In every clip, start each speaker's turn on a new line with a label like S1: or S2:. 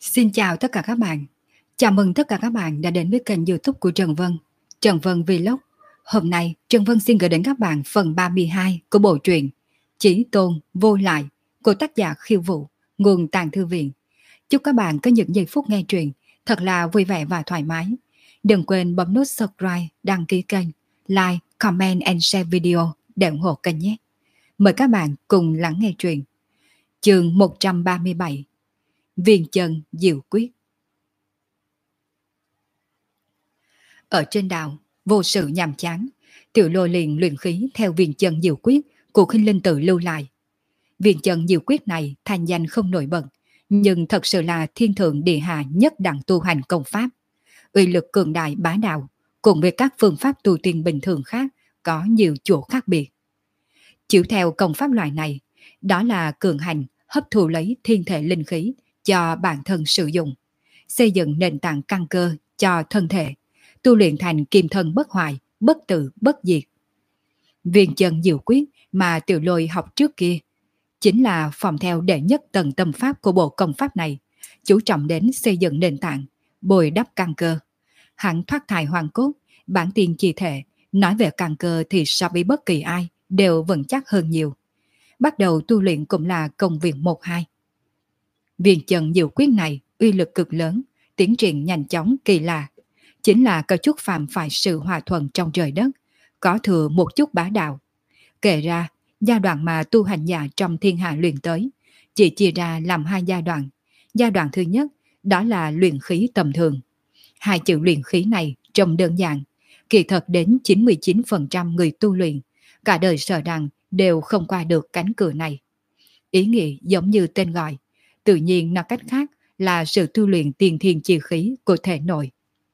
S1: Xin chào tất cả các bạn. Chào mừng tất cả các bạn đã đến với kênh YouTube của Trần Vân, Trần Vân Vlog. Hôm nay, Trần Vân xin gửi đến các bạn phần 32 của bộ truyện Chí Tôn Vô Lại của tác giả Khiêu Vũ, nguồn Tàng Thư Viện. Chúc các bạn có những giây phút nghe truyện thật là vui vẻ và thoải mái. Đừng quên bấm nút subscribe, đăng ký kênh, like, comment and share video để ủng hộ kênh nhé. Mời các bạn cùng lắng nghe truyện. Chương 137, Viên Chân Diệu Quyết. Ở trên đảo, vô sự nhàm chán, Tiểu Lôi liền luyện khí theo Viên Chân Diệu Quyết của Khinh Linh Tự lưu lại. Viên Chân Diệu Quyết này thành danh không nổi bật, nhưng thật sự là thiên thượng địa hạ nhất đẳng tu hành công pháp. Uy lực cường đại bá đạo, cùng với các phương pháp tu tiên bình thường khác có nhiều chỗ khác biệt. Chiếu theo công pháp loại này, đó là cường hành hấp thụ lấy thiên thể linh khí cho bản thân sử dụng, xây dựng nền tảng căn cơ cho thân thể, tu luyện thành kim thân bất hoại, bất tử bất diệt. Viên Chân Diệu Quyết mà Tiểu Lôi học trước kia chính là phòng theo đệ nhất tầng tâm pháp của bộ công pháp này, chú trọng đến xây dựng nền tảng, bồi đắp căn cơ. Hắn thoát thai hoàn cốt, bản tiên chi thể, nói về căn cơ thì so với bất kỳ ai đều vững chắc hơn nhiều. Bắt đầu tu luyện cũng là công việc 1-2. Viên Chân Diệu Quyết này uy lực cực lớn, tiến triển nhanh chóng kỳ lạ, chính là có chút phạm phải sự hòa thuận trong trời đất, có thừa một chút bá đạo. Kể ra, giai đoạn mà tu hành giả trong thiên hạ luyện tới chỉ chia ra làm 2 giai đoạn. Giai đoạn thứ nhất đó là luyện khí tầm thường. 2 chữ luyện khí này trông đơn giản, kỳ thật đến 99% người tu luyện cả đời sợ rằng đều không qua được cánh cửa này. Ý nghĩa giống như tên gọi, tự nhiên nói cách khác là sự tu luyện tiền thiên chi khí của thể nội.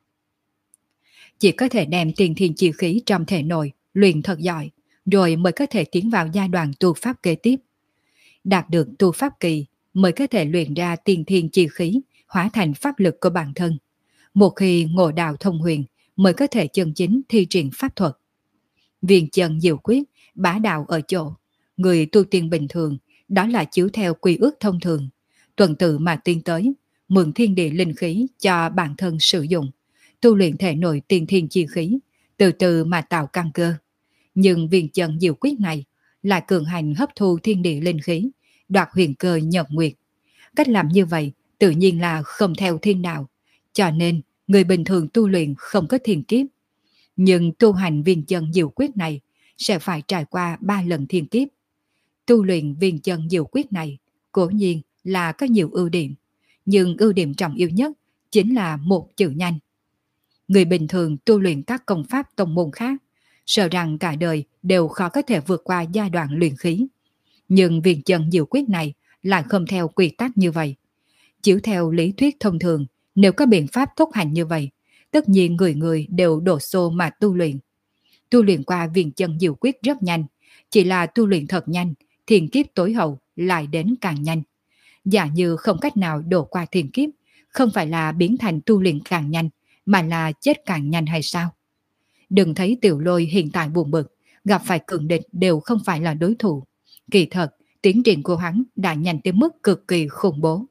S1: Chỉ có thể đem tiền thiên chi khí trong thể nội luyện thật giỏi, rồi mới có thể tiến vào giai đoạn tu pháp kế tiếp. Đạt được tu pháp kỳ mới có thể luyện ra tiền thiên chi khí hóa thành pháp lực của bản thân. Một khi ngộ đạo thông huyền mới có thể chân chính thi triển pháp thuật. Viên Chân Diệu Quyết bá đạo ở chỗ, người tu tiên bình thường đó là chiếu theo quy ước thông thường, tuần tự mà tiến tới, mượn thiên địa linh khí cho bản thân sử dụng, tu luyện thể nội tiền thiên chi khí, từ từ mà tạo căn cơ. Nhưng Viên Chân Diệu Quyết này lại cường hành hấp thu thiên địa linh khí, đoạt huyền cơ nhật nguyệt. Cách làm như vậy tự nhiên là không theo thiên đạo, cho nên người bình thường tu luyện không có thiên kiếp. Nhưng tu hành Viên Chân Diệu Quyết này sẽ phải trải qua 3 lần thiên kiếp. Tu luyện Viên Chân Diệu Quyết này cố nhiên là có nhiều ưu điểm, nhưng ưu điểm trọng yếu nhất chính là một chữ nhanh. Người bình thường tu luyện các công pháp tông môn khác, sợ rằng cả đời đều khó có thể vượt qua giai đoạn luyện khí. Nhưng Viên Chân Diệu Quyết này lại không theo quy tắc như vậy. Chiếu theo lý thuyết thông thường, nếu có biện pháp thúc hành như vậy, tất nhiên người người đều đổ xô mà tu luyện. Tu luyện qua Viên Chân Diệu Quyết rất nhanh, chỉ là tu luyện thật nhanh, thiên kiếp tối hậu lại đến càng nhanh. Giả như không cách nào đổ qua thiên kiếp, không phải là biến thành tu luyện càng nhanh, mà là chết càng nhanh hay sao? Đừng thấy Tiểu Lôi hiện tại buồn bực, gặp phải cường địch đều không phải là đối thủ. Kỳ thật, tiến triển của hắn đã nhanh tới mức cực kỳ khủng bố.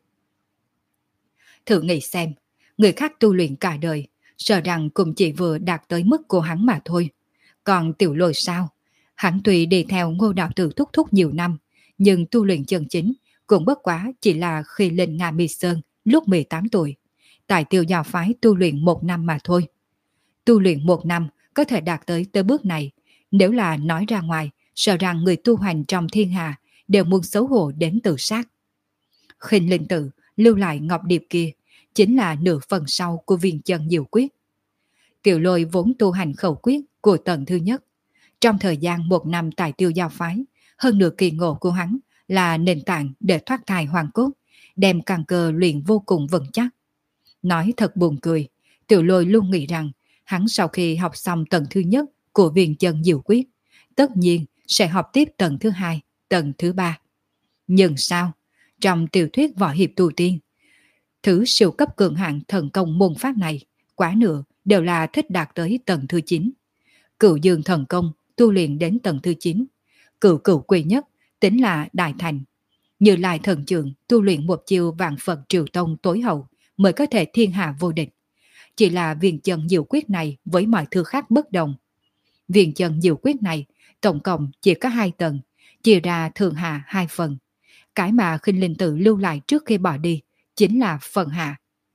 S1: Thử nghĩ xem, người khác tu luyện cả đời, sợ rằng cũng chỉ vừa đạt tới mức của hắn mà thôi. Còn Tiểu Lôi sao? Hắn tuy đi theo Ngô đạo tử thúc thúc nhiều năm, nhưng tu luyện chân chính cũng bất quá chỉ là khi lên Nga Mi Sơn lúc 18 tuổi. Tại Tiêu Giao phái tu luyện 1 năm mà thôi. Tu luyện 1 năm có thể đạt tới bước này, nếu là nói ra ngoài, sợ rằng người tu hành trong thiên hạ đều muốn xấu hổ đến tự sát. Khinh Linh Tự lưu lại ngọc điệp kia chính là nửa phần sau của Viên Chân Diệu Quyết. Tiểu Lôi vốn tu hành khẩu quyết của tầng thứ nhất. Trong thời gian 1 năm tại Tiêu Giao phái, hơn nửa kỳ ngộ của hắn là nền tảng để thoát thai hoàn cốt, đem căn cơ luyện vô cùng vững chắc. Nói thật buồn cười, Tiểu Lôi luôn nghĩ rằng hắn sau khi học xong tầng thứ nhất của Viên Chân Diệu Quyết, tất nhiên sẽ học tiếp tầng thứ 2, tầng thứ 3. Nhưng sao? Trong tiểu thuyết võ hiệp tu tiên, thứ siêu cấp cường hạng thần công môn pháp này, quá nửa đều là thích đạt tới tầng thứ 9. Cửu Dương thần công tu luyện đến tầng thứ 9. Cửu cửu quý nhất tính là đại thành. Như Lai thần trưởng tu luyện một chiêu vạn Phật triều tông tối hậu mới có thể thiên hạ vô địch. Chỉ là viên chân diệu quyết này với mọi thứ khác bất đồng. Viên chân diệu quyết này tổng cộng chỉ có 2 tầng, chia ra thượng hạ 2 phần. Cái mà Khinh Linh Tự lưu lại trước khi bỏ đi chính là phần hạ.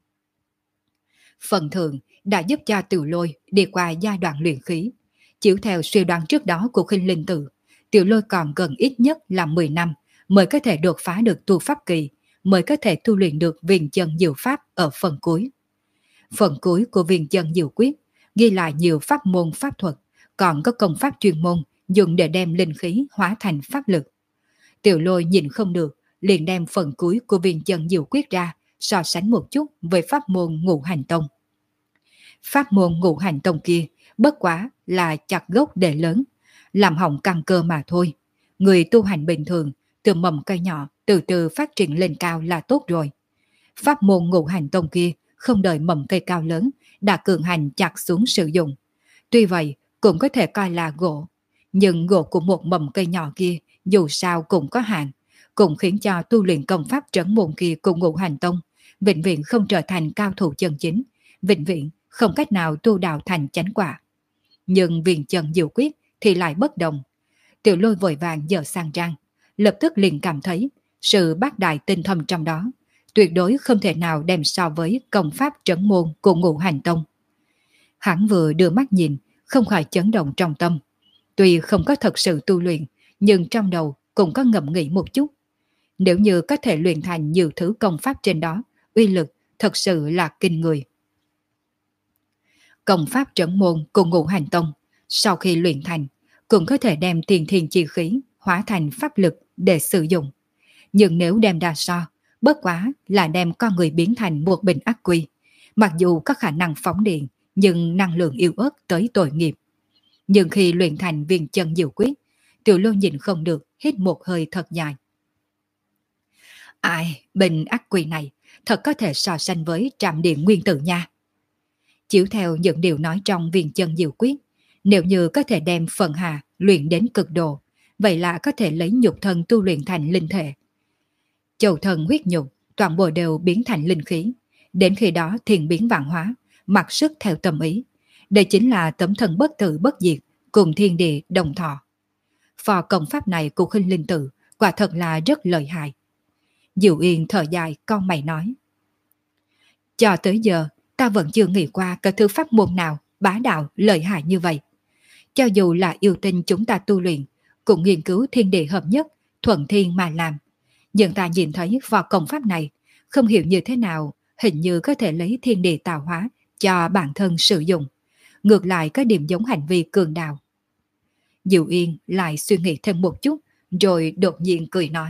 S1: Phần thượng đã giúp cho Tiểu Lôi đi qua giai đoạn luyện khí. Chiếu theo suy đoán trước đó của Khinh Linh Tự, Tiểu Lôi còn gần ít nhất là 10 năm mới có thể đột phá được tu pháp kỳ, mới có thể tu luyện được viên chân diệu pháp ở phần cuối. Phần cuối của viên chân diệu quyết ghi lại nhiều pháp môn pháp thuật, còn có công pháp chuyên môn dùng để đem linh khí hóa thành pháp lực. Tiểu Lôi nhìn không được, liền đem phần cuối của viên chân diệu quyết ra, so sánh một chút với pháp môn ngũ hành tông. Pháp môn ngũ hành tông kia bất quá là chặt gốc để lớn, làm hỏng căn cơ mà thôi. Người tu hành bình thường, từ mầm cây nhỏ từ từ phát triển lên cao là tốt rồi. Pháp môn ngũ hành tông kia không đợi mầm cây cao lớn đã cường hành chặt xuống sử dụng. Tuy vậy cũng có thể coi là gỗ, nhưng gỗ của một mầm cây nhỏ kia dù sao cũng có hạn, cũng khiến cho tu luyện công pháp trấn môn kia của ngũ hành tông vĩnh viễn không trở thành cao thủ chân chính, vĩnh viễn không cách nào tu đạo thành chánh quả. Nhưng viên chân diệu quyết thì lại bất đồng. Tiểu Lôi vội vàng dở sang răng, lập tức liền cảm thấy sự bác đại tinh thâm trong đó tuyệt đối không thể nào đem so với công pháp trấn môn của ngũ hành tông. Hắn vừa đưa mắt nhìn, không khỏi chấn động trong tâm. Tuy không có thật sự tu luyện, nhưng trong đầu cũng có ngẫm nghĩ một chút. Nếu như có thể luyện thành nhiều thứ công pháp trên đó, uy lực thật sự là kinh người. Công pháp trấn môn của ngũ hành tông, sau khi luyện thành, cũng có thể đem tiền thiên chi khí hóa thành pháp lực để sử dụng. Nhưng nếu đem ra so, bất quá là đem con người biến thành một bình ắc quy. Mặc dù có khả năng phóng điện, nhưng năng lượng yếu ớt tới tội nghiệp. Nhưng khi luyện thành viên chân diệu quyết, Tiểu Lôi nhìn không được, hít một hơi thật dài. Ai, bình ắc quy này thật có thể so sánh với trạm điện nguyên tử nha. Chiếu theo những điều nói trong viên chân diệu quyết, nếu như có thể đem phần hạ luyện đến cực độ, vậy là có thể lấy nhục thân tu luyện thành linh thể. Châu thần huyết nhục, toàn bộ đều biến thành linh khí. Đến khi đó thiền biến vạn hóa, mặc sức theo tâm ý. Đây chính là tấm thân bất tử bất diệt, cùng thiên địa đồng thọ. Phò công pháp này của Khinh Linh Tự quả thật là rất lợi hại. Diệu Yên thở dài cau mày nói. Cho tới giờ, ta vẫn chưa nghĩ qua cái thứ pháp môn nào bá đạo lợi hại như vậy. Cho dù là yêu tinh chúng ta tu luyện, cũng nghiên cứu thiên địa hợp nhất, thuận thiên mà làm. Nhưng ta nhìn thấy võ công pháp này, không hiểu như thế nào, hình như có thể lấy thiên địa tạo hóa cho bản thân sử dụng. Ngược lại có điểm giống hành vi cường đạo. Diệu Yên lại suy nghĩ thêm một chút, rồi đột nhiên cười nói.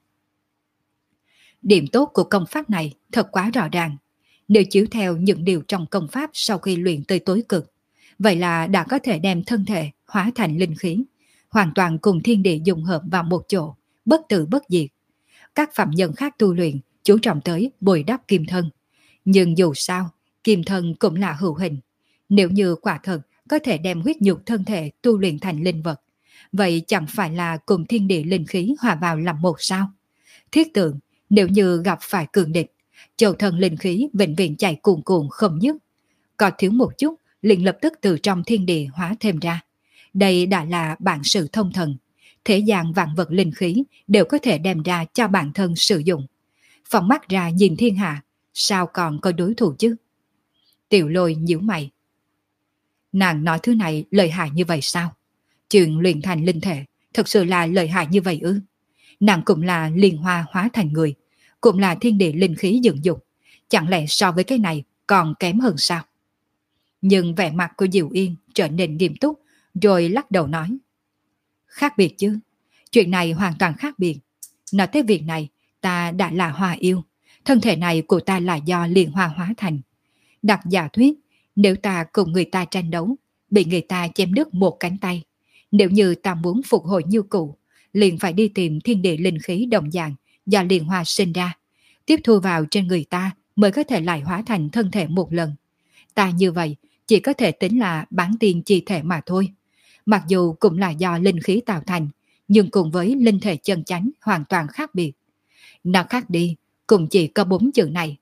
S1: Điểm tốt của công pháp này thật quá rõ ràng. Nếu chiếu theo những điều trong công pháp sau khi luyện tới tối cực, vậy là đã có thể đem thân thể hóa thành linh khí, hoàn toàn cùng thiên địa dung hợp vào một chỗ, bất tử bất diệt. Các phạm nhân khác tu luyện chú trọng tới bồi đắp kim thân. Nhưng dù sao, kim thân cũng là hữu hình. Nếu như quả thật có thể đem huyết nhục thân thể tu luyện thành linh vật, vậy chẳng phải là cùng thiên địa linh khí hòa vào làm một sao? Thiết tưởng, nếu như gặp phải cường địch, châu thần linh khí vĩnh viễn chạy cuồn cuộn không dứt. Có thiếu một chút, liền lập tức từ trong thiên địa hóa thêm ra. Đây đã là bản sự thông thần. Thế gian vạn vật linh khí đều có thể đem ra cho bản thân sử dụng. Phóng mắt ra nhìn thiên hạ, sao còn có đối thủ chứ? Tiểu Lôi nhíu mày. Nàng nói thứ này lợi hại như vậy sao? Chuyện luyện thành linh thể thật sự là lợi hại như vậy ư? Nàng cũng là liên hoa hóa thành người, cũng là thiên địa linh khí dựng dục. Chẳng lẽ so với cái này còn kém hơn sao? Nhưng vẻ mặt của Diệu Yên trở nên nghiêm túc, rồi lắc đầu nói. Khác biệt chứ, chuyện này hoàn toàn khác biệt. Nói tới việc này, ta đã là hoa yêu, thân thể này của ta là do liên hoa hóa thành. Đặt giả thuyết, nếu ta cùng người ta tranh đấu, bị người ta chém đứt một cánh tay, nếu như ta muốn phục hồi như cũ, liền phải đi tìm thiên địa linh khí đồng dạng do liên hoa sinh ra, tiếp thu vào trên người ta mới có thể lại hóa thành thân thể một lần. Ta như vậy chỉ có thể tính là bán tiên chi thể mà thôi. Mặc dù cũng là do linh khí tạo thành, nhưng cùng với linh thể chân chánh hoàn toàn khác biệt. Nó khác đi, cũng chỉ có 4 chữ này.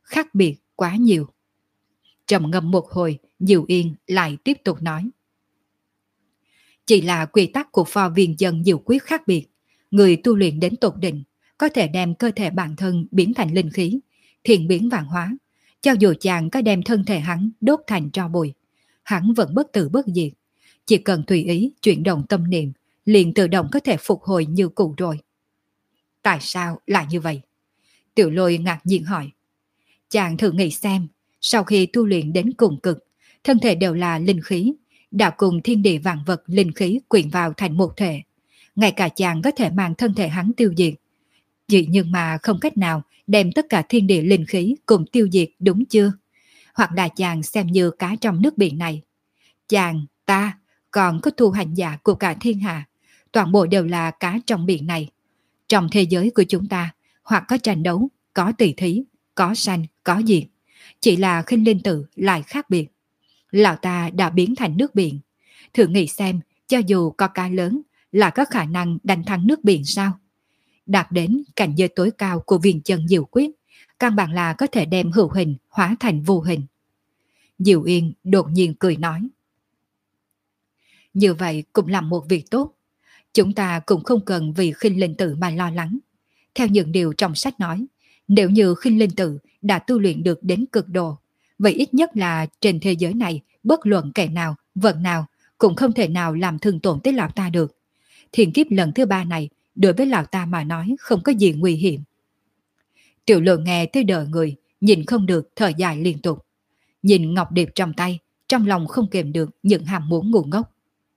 S1: khác biệt quá nhiều. Trầm ngâm một hồi, Diệu Yên lại tiếp tục nói. Chỉ là quy tắc của pho viên dân diệu quyết khác biệt. Người tu luyện đến tột đỉnh có thể đem cơ thể bản thân biến thành linh khí, thiện biến vạn hóa. Cho dù chàng có đem thân thể hắn đốt thành tro bụi, hắn vẫn bất tử bất diệt. Chỉ cần tùy ý chuyển động tâm niệm, liền tự động có thể phục hồi như cũ rồi. Tại sao lại như vậy? Tiểu Lôi ngạc nhiên hỏi. Chàng thử nghĩ xem, sau khi tu luyện đến cùng cực, thân thể đều là linh khí, đã cùng thiên địa vạn vật linh khí quyện vào thành một thể. Ngay cả chàng có thể mang thân thể hắn tiêu diệt. Chỉ nhưng mà không cách nào đem tất cả thiên địa linh khí cùng tiêu diệt, đúng chưa? Hoặc là chàng xem như cá trong nước biển này. Chàng, ta, còn có tu hành giả của cả thiên hạ, toàn bộ đều là cá trong biển này. Trong thế giới của chúng ta, hoặc có tranh đấu, có tỷ thí, có sanh, có diệt. Chỉ là Khinh Linh Tự lại khác biệt. Lão ta đã biến thành nước biển. Thử nghĩ xem, cho dù có cá lớn, là có khả năng đánh thắng nước biển sao? Đạt đến cảnh giới tối cao của Viền Chân Diệu Quyết, căn bản là có thể đem hữu hình hóa thành vô hình. Diệu Yên đột nhiên cười nói. Như vậy cũng là một việc tốt. Chúng ta cũng không cần vì Khinh Linh Tự mà lo lắng. Theo những điều trong sách nói, nếu như Khinh Linh Tự đã tu luyện được đến cực độ, vậy ít nhất là trên thế giới này, bất luận kẻ nào, vật nào, cũng không thể nào làm thương tổn tới lão ta được. Thiên kiếp lần thứ 3 này, đối với lão ta mà nói không có gì nguy hiểm. Tiểu Lộ nghe tới đời người, nhìn không được thở dài liên tục. Nhìn ngọc điệp trong tay, trong lòng không kềm được những ham muốn ngu ngốc.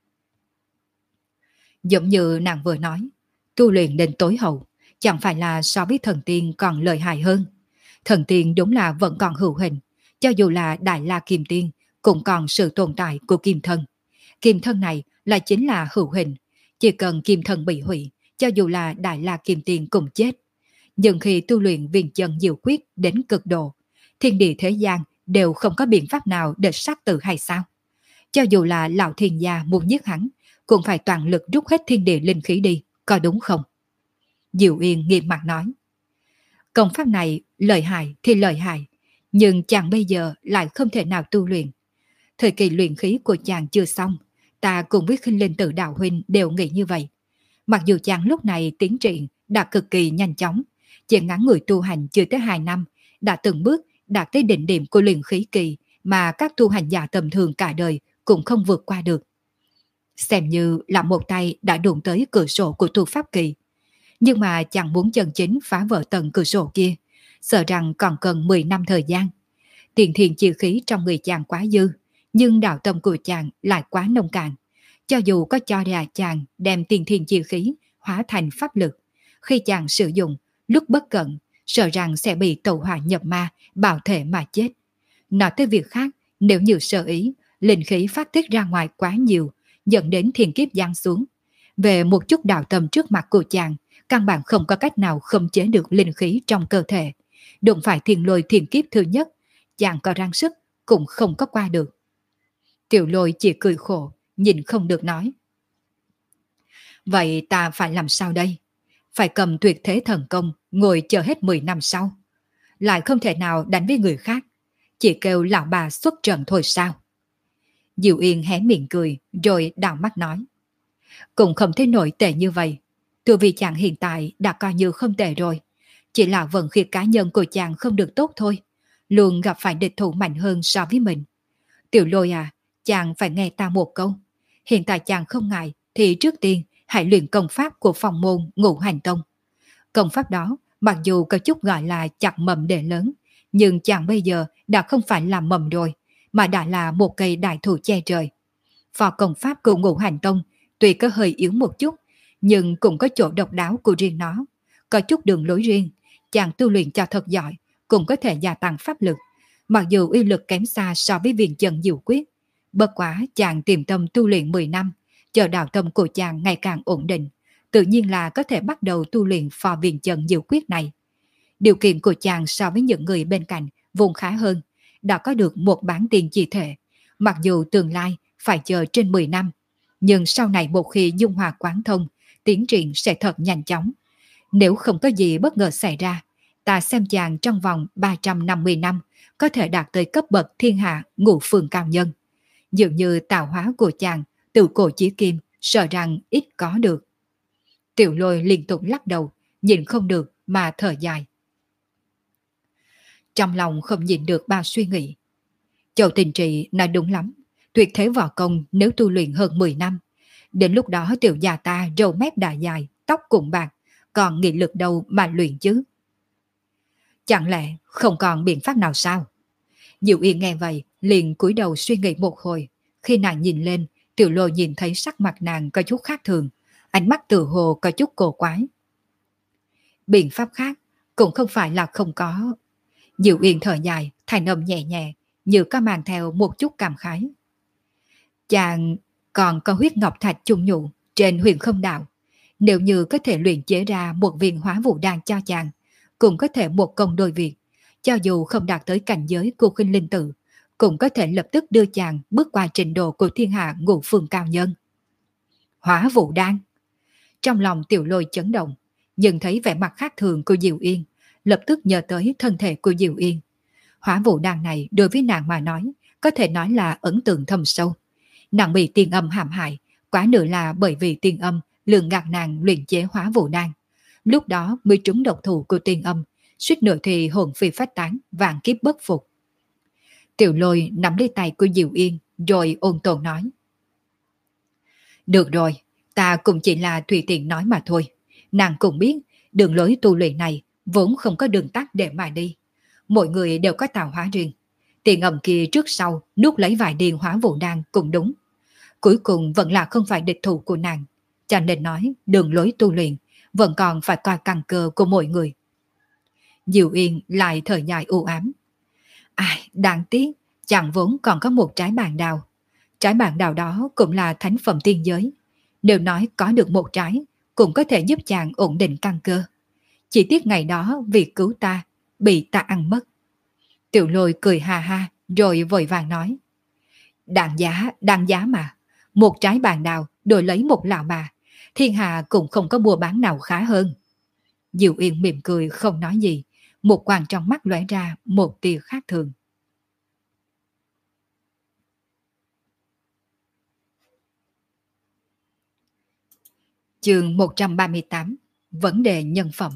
S1: Giống như nàng vừa nói, tu luyện đến tối hậu, chẳng phải là so với thần tiên còn lợi hại hơn. Thần tiên đúng là vẫn còn hữu hình, cho dù là Đại La Kim Tiên, cũng còn sự tồn tại của kim thân. Kim thân này là chính là hữu hình, chỉ cần kim thân bị hủy, cho dù là Đại La Kim Tiên cũng chết. Nhưng khi tu luyện Viền Chân Diệu Quyết đến cực độ, thiên địa thế gian đều không có biện pháp nào để sát tử hay sao? Cho dù là lão thiên gia muốn giết hắn, cũng phải toàn lực rút hết thiên địa linh khí đi, có đúng không? Diệu Yên nghiêm mặt nói. Công pháp này lợi hại thì lợi hại, nhưng chàng bây giờ lại không thể nào tu luyện. Thời kỳ luyện khí của chàng chưa xong, ta cùng với Khinh Linh Tự đạo huynh đều nghĩ như vậy. Mặc dù chàng lúc này tiến triển đã cực kỳ nhanh chóng, chỉ ngắn người tu hành chưa tới 2 năm, đã từng bước đạt tới đỉnh điểm của luyện khí kỳ mà các tu hành giả tầm thường cả đời cũng không vượt qua được. Xem như là một tay đã đụng tới cửa sổ của tu pháp kỳ. Nhưng mà chàng muốn chân chính phá vỡ tầng cửa sổ kia, sợ rằng còn cần 10 năm thời gian. Tiền thiền chi khí trong người chàng quá dư, nhưng đạo tâm của chàng lại quá nông cạn. Cho dù có cho ra chàng đem tiền thiền chi khí hóa thành pháp lực, khi chàng sử dụng, lúc bất cẩn, sợ rằng sẽ bị tẩu hỏa nhập ma, bạo thể mà chết. Nói tới việc khác, nếu như sợ ý, linh khí phát tiết ra ngoài quá nhiều, dẫn đến thiên kiếp giáng xuống. Về một chút đạo tâm trước mặt của chàng, căn bản không có cách nào khống chế được linh khí trong cơ thể. Đụng phải thiên lôi thiên kiếp thứ nhất, chàng có răng sức cũng không có qua được. Tiểu Lôi chỉ cười khổ, nhìn không được nói. Vậy ta phải làm sao đây? Phải cầm tuyệt thế thần công, ngồi chờ hết 10 năm sau. Lại không thể nào đánh với người khác, chỉ kêu lão bà xuất trận thôi sao? Diệu Yên hé miệng cười, rồi đảo mắt nói. Cũng không thấy nổi tệ như vậy. Từ vì chàng hiện tại đã coi như không tệ rồi. Chỉ là vận khí cá nhân của chàng không được tốt thôi. Luôn gặp phải địch thủ mạnh hơn so với mình. Tiểu Lôi à, chàng phải nghe ta một câu. Hiện tại chàng không ngại thì trước tiên hãy luyện công pháp của phòng môn Ngũ Hành Tông. Công pháp đó mặc dù có chút gọi là chặt mầm để lớn, nhưng chàng bây giờ đã không phải là mầm rồi, mà đã là một cây đại thụ che trời. Phò công pháp của Ngũ Hành Tông tuy có hơi yếu một chút, nhưng cũng có chỗ độc đáo của riêng nó. Có chút đường lối riêng, chàng tu luyện cho thật giỏi, cũng có thể gia tăng pháp lực. Mặc dù uy lực kém xa so với Viền Chân Diệu Quyết, bất quá chàng tiềm tâm tu luyện 10 năm, chờ đạo tâm của chàng ngày càng ổn định, tự nhiên là có thể bắt đầu tu luyện phò Viền Chân Diệu Quyết này. Điều kiện của chàng so với những người bên cạnh vùng khá hơn, đã có được một bản tiền chi thể. Mặc dù tương lai phải chờ trên 10 năm, nhưng sau này một khi dung hòa quán thông, tiến triển sẽ thật nhanh chóng. Nếu không có gì bất ngờ xảy ra, ta xem chàng trong vòng 350 năm có thể đạt tới cấp bậc thiên hạ ngũ phương cao nhân. Dường như tạo hóa của chàng từ cổ chí kim sợ rằng ít có được. Tiểu Lôi liên tục lắc đầu, nhìn không được mà thở dài. Trong lòng không nhìn được bao suy nghĩ. Châu Tình Trị nói đúng lắm, tuyệt thế võ công nếu tu luyện hơn 10 năm, đến lúc đó tiểu già ta râu mép đã dài, tóc cũng bạc, còn nghị lực đâu mà luyện chứ. Chẳng lẽ không còn biện pháp nào sao? Diệu Yên nghe vậy, liền cúi đầu suy nghĩ một hồi. Khi nàng nhìn lên, Tiểu Lôi nhìn thấy sắc mặt nàng có chút khác thường, ánh mắt tự hồ có chút cổ quái. Biện pháp khác cũng không phải là không có. Diệu Yên thở dài, thành âm nhẹ nhẹ, như có mang theo một chút cảm khái. Chàng còn có huyết ngọc thạch chung nhụ trên huyền không đạo. Nếu như có thể luyện chế ra một viên hóa vũ đan cho chàng, cũng có thể một công đôi việc. Cho dù không đạt tới cảnh giới của khinh linh tử, cũng có thể lập tức đưa chàng bước qua trình độ của thiên hạ ngũ phương cao nhân. Hóa vũ đan. Trong lòng Tiểu Lôi chấn động, nhưng thấy vẻ mặt khác thường của Diệu Yên, lập tức nhớ tới thân thể của Diệu Yên. Hóa vũ đan này đối với nàng mà nói, có thể nói là ấn tượng thâm sâu. Nàng bị tiên âm hãm hại, quá nữa là bởi vì tiên âm lường gạt nàng luyện chế hóa vũ đan. Lúc đó mới trúng độc thủ của tiên âm, suýt nữa thì hồn phi phách tán, vạn kiếp bất phục. Tiểu Lôi nắm lấy tay của Diệu Yên, rồi ôn tồn nói. Được rồi, ta cũng chỉ là tùy tiện nói mà thôi. Nàng cũng biết, đường lối tu luyện này vốn không có đường tắt để mà đi. Mỗi người đều có tạo hóa riêng. Tiền âm kia trước sau nuốt lấy vài điền hóa vũ đan cũng đúng. Cuối cùng vẫn là không phải địch thủ của nàng. Cho nên nói đường lối tu luyện vẫn còn phải coi căn cơ của mỗi người. Diệu Yên lại thở dài u ám. Ai, đáng tiếc, chẳng vốn còn có một trái bàn đào. Trái bàn đào đó cũng là thánh phẩm tiên giới. Nếu nói có được một trái, cũng có thể giúp chàng ổn định căn cơ. Chỉ tiếc ngày đó vì cứu ta, bị ta ăn mất. Tiểu Lôi cười ha ha, rồi vội vàng nói. Đáng giá mà. Một trái bàn đào đổi lấy một lão bà. Thiên hạ cũng không có mua bán nào khá hơn. Diệu Yên mỉm cười không nói gì. Một quang trong mắt lóe ra một tia khác thường. Chương 138. Vấn đề nhân phẩm.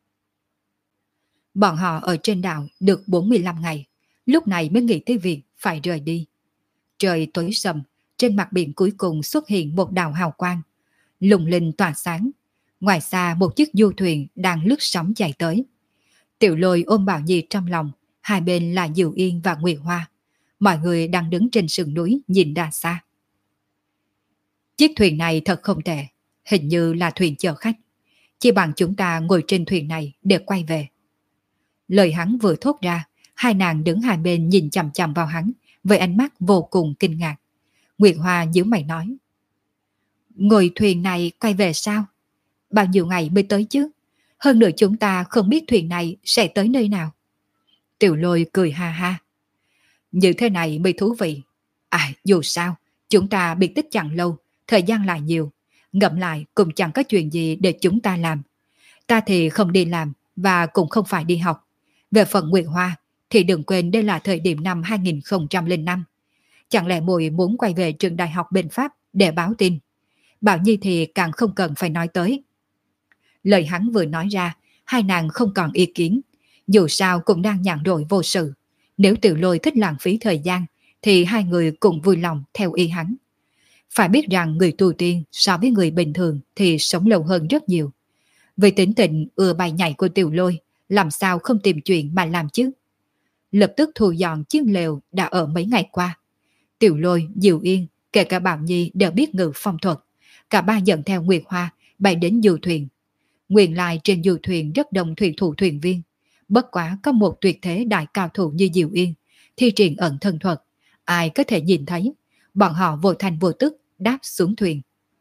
S1: Bọn họ ở trên đảo được 45 ngày, lúc này mới nghĩ tới việc phải rời đi. Trời tối sầm, trên mặt biển cuối cùng xuất hiện một đảo hào quang, lung linh tỏa sáng. Ngoài xa một chiếc du thuyền đang lướt sóng chạy tới. Tiểu Lôi ôm Bảo Nhi trong lòng, hai bên là Diệu Yên và Nguyệt Hoa. Mọi người đang đứng trên sườn núi nhìn ra xa. Chiếc thuyền này thật không tệ, hình như là thuyền chở khách. Chỉ bằng chúng ta ngồi trên thuyền này để quay về. Lời hắn vừa thốt ra, hai nàng đứng hai bên nhìn chằm chằm vào hắn với ánh mắt vô cùng kinh ngạc. Nguyệt Hoa nhíu mày nói. Ngồi thuyền này quay về sao? Bao nhiêu ngày mới tới chứ? Hơn nữa chúng ta không biết thuyền này sẽ tới nơi nào. Tiểu Lôi cười ha ha. Như thế này mới thú vị. Dù sao, chúng ta biệt tích chẳng lâu, thời gian lại nhiều. Ngẫm lại cũng chẳng có chuyện gì để chúng ta làm. Ta thì không đi làm và cũng không phải đi học. Về phần Nguyệt Hoa thì đừng quên đây là thời điểm năm 2005. Chẳng lẽ muội muốn quay về trường đại học bên Pháp để báo tin? Bảo Nhi thì càng không cần phải nói tới. Lời hắn vừa nói ra, hai nàng không còn ý kiến. Dù sao cũng đang nhàn rỗi vô sự. Nếu Tiểu Lôi thích lãng phí thời gian, thì hai người cùng vui lòng theo ý hắn. Phải biết rằng người tu tiên so với người bình thường thì sống lâu hơn rất nhiều. Vì tính tình ưa bay nhảy của Tiểu Lôi, làm sao không tìm chuyện mà làm chứ? Lập tức thu dọn chiếc lều đã ở mấy ngày qua. Tiểu Lôi, Diệu Yên, kể cả Bảo Nhi đều biết ngự phong thuật. Cả ba dẫn theo Nguyệt Hoa bay đến du thuyền. Nguyên lai trên du thuyền rất đông thuyền thủ thuyền viên. Bất quá có một tuyệt thế đại cao thủ như Diệu Yên, thi triển ẩn thân thuật. Ai có thể nhìn thấy, bọn họ vô thành vô tức đáp xuống thuyền.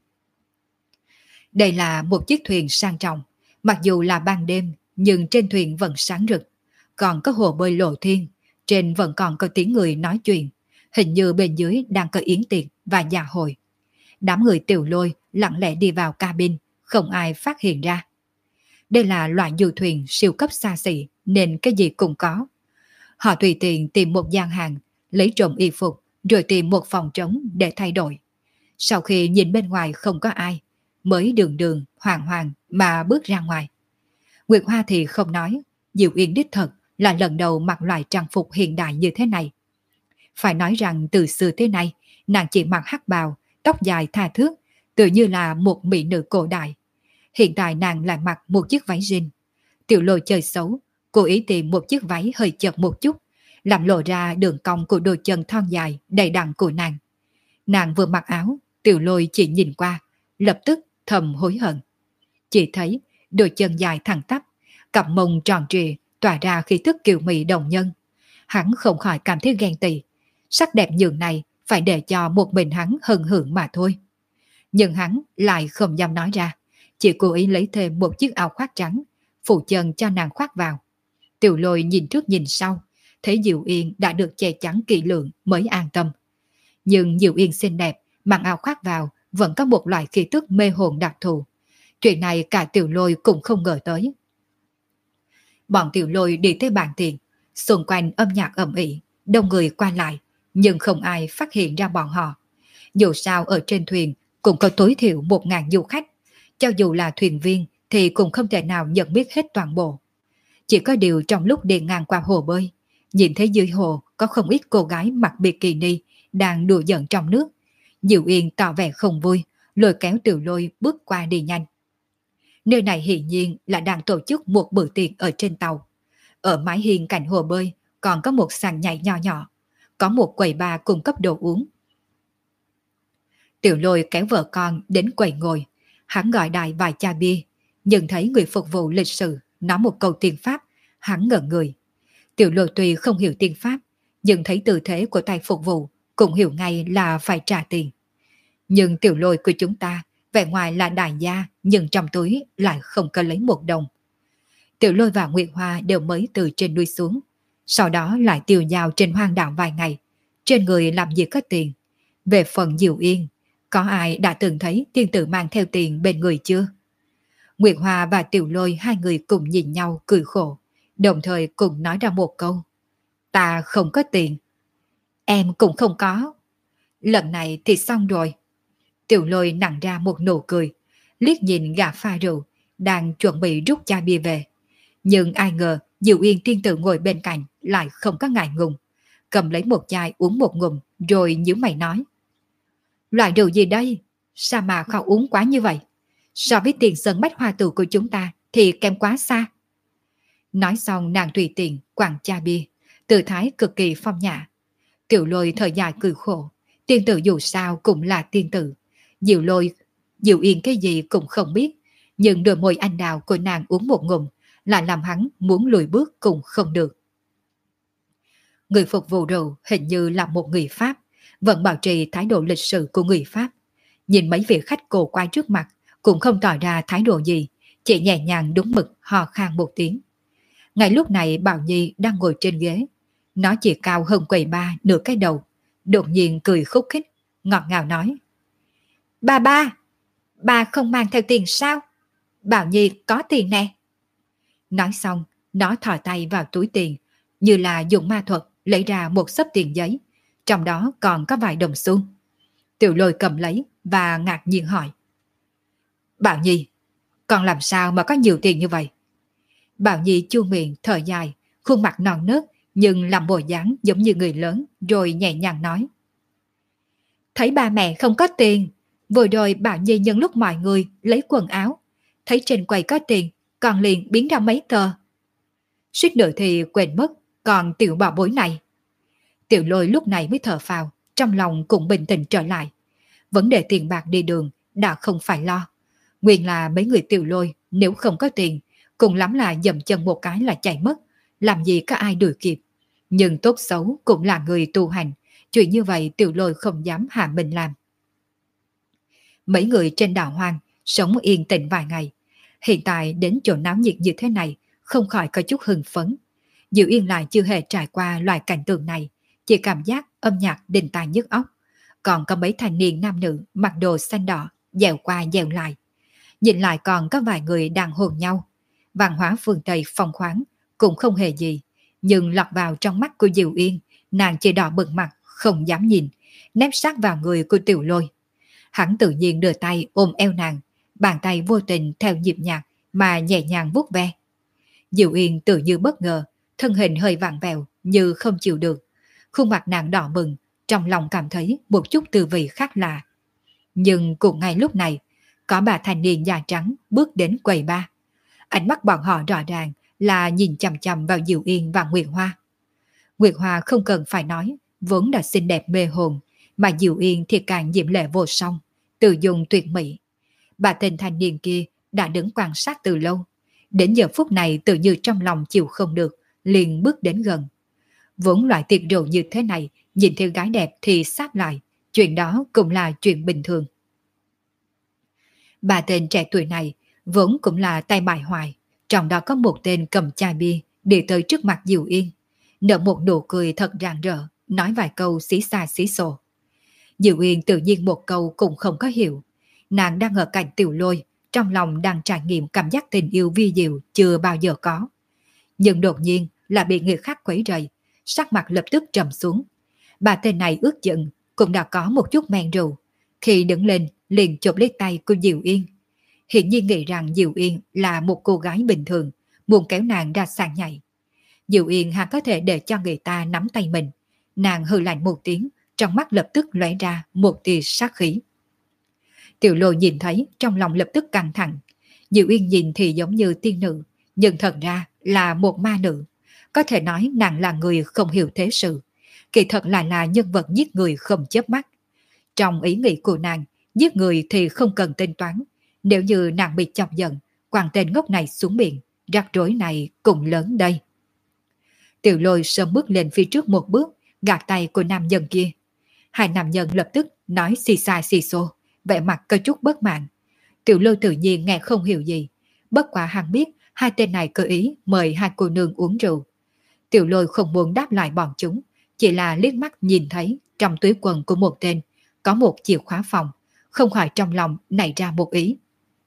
S1: Đây là một chiếc thuyền sang trọng. Mặc dù là ban đêm, nhưng trên thuyền vẫn sáng rực. Còn có hồ bơi lộ thiên, trên vẫn còn có tiếng người nói chuyện. Hình như bên dưới đang có yến tiệc và dạ hội. Đám người Tiểu Lôi lặng lẽ đi vào cabin, không ai phát hiện ra. Đây là loại du thuyền siêu cấp xa xỉ nên cái gì cũng có. Họ tùy tiện tìm một gian hàng, lấy trộm y phục rồi tìm một phòng trống để thay đổi. Sau khi nhìn bên ngoài không có ai, mới đường đường, hoàng hoàng mà bước ra ngoài. Nguyệt Hoa thì không nói, Diệu Yên đích thật là lần đầu mặc loại trang phục hiện đại như thế này. Phải nói rằng từ xưa tới nay, nàng chỉ mặc hắc bào, tóc dài tha thướt, tự như là một mỹ nữ cổ đại. Hiện tại nàng lại mặc một chiếc váy jean. Tiểu Lôi chơi xấu, cố ý tìm một chiếc váy hơi chật một chút, làm lộ ra đường cong của đôi chân thon dài đầy đặn của nàng. Nàng vừa mặc áo, Tiểu Lôi chỉ nhìn qua, lập tức thầm hối hận. Chỉ thấy đôi chân dài thẳng tắp, cặp mông tròn trịa tỏa ra khí thức kiều mị đồng nhân. Hắn không khỏi cảm thấy ghen tị. Sắc đẹp nhường này phải để cho một mình hắn hân hưởng mà thôi. Nhưng hắn lại không dám nói ra, chỉ cố ý lấy thêm một chiếc áo khoác trắng, phụ chân cho nàng khoác vào. Tiểu Lôi nhìn trước nhìn sau, thấy Diệu Yên đã được che chắn kỹ lưỡng mới an tâm. Nhưng Diệu Yên xinh đẹp, mặc áo khoác vào vẫn có một loại khí tức mê hồn đặc thù. Chuyện này cả Tiểu Lôi cũng không ngờ tới. Bọn Tiểu Lôi đi tới bàn tiền, xung quanh âm nhạc ầm ĩ, đông người qua lại, nhưng không ai phát hiện ra bọn họ. Dù sao ở trên thuyền cũng có tối thiểu 1.000 du khách, cho dù là thuyền viên thì cũng không thể nào nhận biết hết toàn bộ. Chỉ có điều trong lúc đi ngang qua hồ bơi, nhìn thấy dưới hồ có không ít cô gái mặc bikini đang đùa giỡn trong nước. Diệu Yên tỏ vẻ không vui, lôi kéo Tiểu Lôi bước qua đi nhanh. Nơi này hiển nhiên là đang tổ chức một bữa tiệc ở trên tàu. Ở mái hiên cạnh hồ bơi còn có một sàn nhảy nhỏ nhỏ, có một quầy bar cung cấp đồ uống. Tiểu Lôi kéo vợ con đến quầy ngồi, hắn gọi đại vài chai bia, nhưng thấy người phục vụ lịch sự nói một câu tiếng Pháp, hắn ngẩn người. Tiểu Lôi tuy không hiểu tiếng Pháp, nhưng thấy tư thế của tay phục vụ cũng hiểu ngay là phải trả tiền. Nhưng Tiểu Lôi của chúng ta vẻ ngoài là đại gia, nhưng trong túi lại không có lấy một đồng. Tiểu Lôi và Nguyệt Hoa đều mới từ trên núi xuống, sau đó lại tiêu dao trên hoang đảo vài ngày, trên người làm gì có tiền. Về phần Diệu Yên, có ai đã từng thấy tiên tử mang theo tiền bên người chưa? Nguyệt Hoa và Tiểu Lôi hai người cùng nhìn nhau cười khổ, đồng thời cùng nói ra một câu: ta không có tiền. Em cũng không có. Lần này thì xong rồi. Tiểu Lôi nặng ra một nụ cười, liếc nhìn gã pha rượu đang chuẩn bị rút chai bia về. Nhưng ai ngờ Diệu Yên tiên tử ngồi bên cạnh lại không có ngại ngùng, cầm lấy một chai uống một ngụm rồi nhíu mày nói: loại rượu gì đây? Sao mà khó uống quá như vậy? So với tiền sân bách hoa tử của chúng ta thì kém quá xa. Nói xong nàng tùy tiện quẳng chai bia, tư thái cực kỳ phong nhã. Tiểu Lôi thời dài cười khổ, tiên tử dù sao cũng là tiên tử. Diệu Yên cái gì cũng không biết, nhưng đôi môi anh đào của nàng uống một ngụm lại làm hắn muốn lùi bước cũng không được. Người phục vụ rượu hình như là một người Pháp, vẫn bảo trì thái độ lịch sự của người Pháp. Nhìn mấy vị khách cổ quay trước mặt cũng không tỏ ra thái độ gì, chỉ nhẹ nhàng đúng mực hò khan một tiếng. Ngay lúc này Bảo Nhi đang ngồi trên ghế, nó chỉ cao hơn quầy ba nửa cái đầu, đột nhiên cười khúc khích, ngọt ngào nói: Ba không mang theo tiền sao? Bảo Nhi có tiền nè. Nói xong, nó thò tay vào túi tiền, như là dùng ma thuật lấy ra một xấp tiền giấy, trong đó còn có vài đồng xu. Tiểu Lôi cầm lấy và ngạc nhiên hỏi: Bảo Nhi, con làm sao mà có nhiều tiền như vậy? Bảo Nhi chu miệng thở dài, khuôn mặt non nớt nhưng làm bộ dáng giống như người lớn, rồi nhẹ nhàng nói: thấy ba mẹ không có tiền, vừa rồi Bảo Nhi nhân lúc mọi người lấy quần áo, thấy trên quầy có tiền, còn liền biến ra mấy tờ. Suýt nữa thì quên mất, còn tiểu bảo bối này. Tiểu Lôi lúc này mới thở phào, trong lòng cũng bình tĩnh trở lại. Vấn đề tiền bạc đi đường đã không phải lo. Nguyên là mấy người Tiểu Lôi nếu không có tiền, cùng lắm là dậm chân một cái là chạy mất, làm gì có ai đuổi kịp. Nhưng tốt xấu cũng là người tu hành, chuyện như vậy Tiểu Lôi không dám hạ mình làm. Mấy người trên đảo hoang sống yên tĩnh vài ngày, hiện tại đến chỗ náo nhiệt như thế này không khỏi có chút hưng phấn. Diệu Yên lại chưa hề trải qua loại cảnh tượng này, chỉ cảm giác âm nhạc đinh tai nhức óc. Còn có mấy thanh niên nam nữ mặc đồ xanh đỏ dèo qua dèo lại, nhìn lại còn có vài người đang hôn nhau. văn hóa phương Tây phong khoáng, cũng không hề gì. Nhưng lọt vào trong mắt của Diệu Yên, nàng chỉ đỏ bừng mặt, không dám nhìn, nép sát vào người của Tiểu Lôi. Hắn tự nhiên đưa tay ôm eo nàng, bàn tay vô tình theo nhịp nhạc mà nhẹ nhàng vuốt ve. Diệu Yên tự như bất ngờ, thân hình hơi vặn vẹo như không chịu được. Khuôn mặt nàng đỏ bừng, trong lòng cảm thấy một chút tư vị khác lạ. Nhưng cùng ngay lúc này, có bà thanh niên da trắng bước đến quầy ba. Ánh mắt bọn họ rõ ràng là nhìn chằm chằm vào Diệu Yên và Nguyệt Hoa. Nguyệt Hoa không cần phải nói, vốn đã xinh đẹp mê hồn, mà Diệu Yên thì càng diễm lệ vô song, tự dùng tuyệt mỹ. Bà tên thanh niên kia đã đứng quan sát từ lâu, đến giờ phút này tự như trong lòng chịu không được, liền bước đến gần. Vốn loại tiệc rượu như thế này, nhìn theo gái đẹp thì sát lại, chuyện đó cũng là chuyện bình thường. Bà tên trẻ tuổi này vốn cũng là tay bài hoài, trong đó có một tên cầm chai bia đi tới trước mặt Diệu Yên, nở một nụ cười thật rạng rỡ, nói vài câu xí xa xí xồ. Diệu Yên tự nhiên một câu cũng không có hiểu. Nàng đang ở cạnh Tiểu Lôi, trong lòng đang trải nghiệm cảm giác tình yêu vi diệu chưa bao giờ có. Nhưng đột nhiên là bị người khác quấy rầy, sắc mặt lập tức trầm xuống. Bà tên này ước chừng cũng đã có một chút men rượu. Khi đứng lên liền chụp lấy tay của Diệu Yên. Hiện nhiên nghĩ rằng Diệu Yên là một cô gái bình thường, muốn kéo nàng ra sàn nhảy. Diệu Yên há có thể để cho người ta nắm tay mình. Nàng hừ lạnh một tiếng, trong mắt lập tức lóe ra một tia sát khí. Tiểu Lôi nhìn thấy, trong lòng lập tức căng thẳng. Diệu Yên nhìn thì giống như tiên nữ, nhưng thật ra là một ma nữ. Có thể nói nàng là người không hiểu thế sự, kỳ thật lại là nhân vật giết người không chớp mắt. Trong ý nghĩ của nàng, giết người thì không cần tính toán. Nếu như nàng bị chọc giận, quăng tên ngốc này xuống biển, rắc rối này cũng lớn đây. Tiểu Lôi sớm bước lên phía trước một bước, gạt tay của nam nhân kia. Hai nam nhân lập tức nói xì xa xì xô, vẻ mặt có chút bất mãn. Tiểu Lôi tự nhiên nghe không hiểu gì, bất quả hắn biết hai tên này cơ ý mời hai cô nương uống rượu. Tiểu Lôi không muốn đáp lại bọn chúng, chỉ là liếc mắt nhìn thấy trong túi quần của một tên có một chìa khóa phòng, không khỏi trong lòng nảy ra một ý.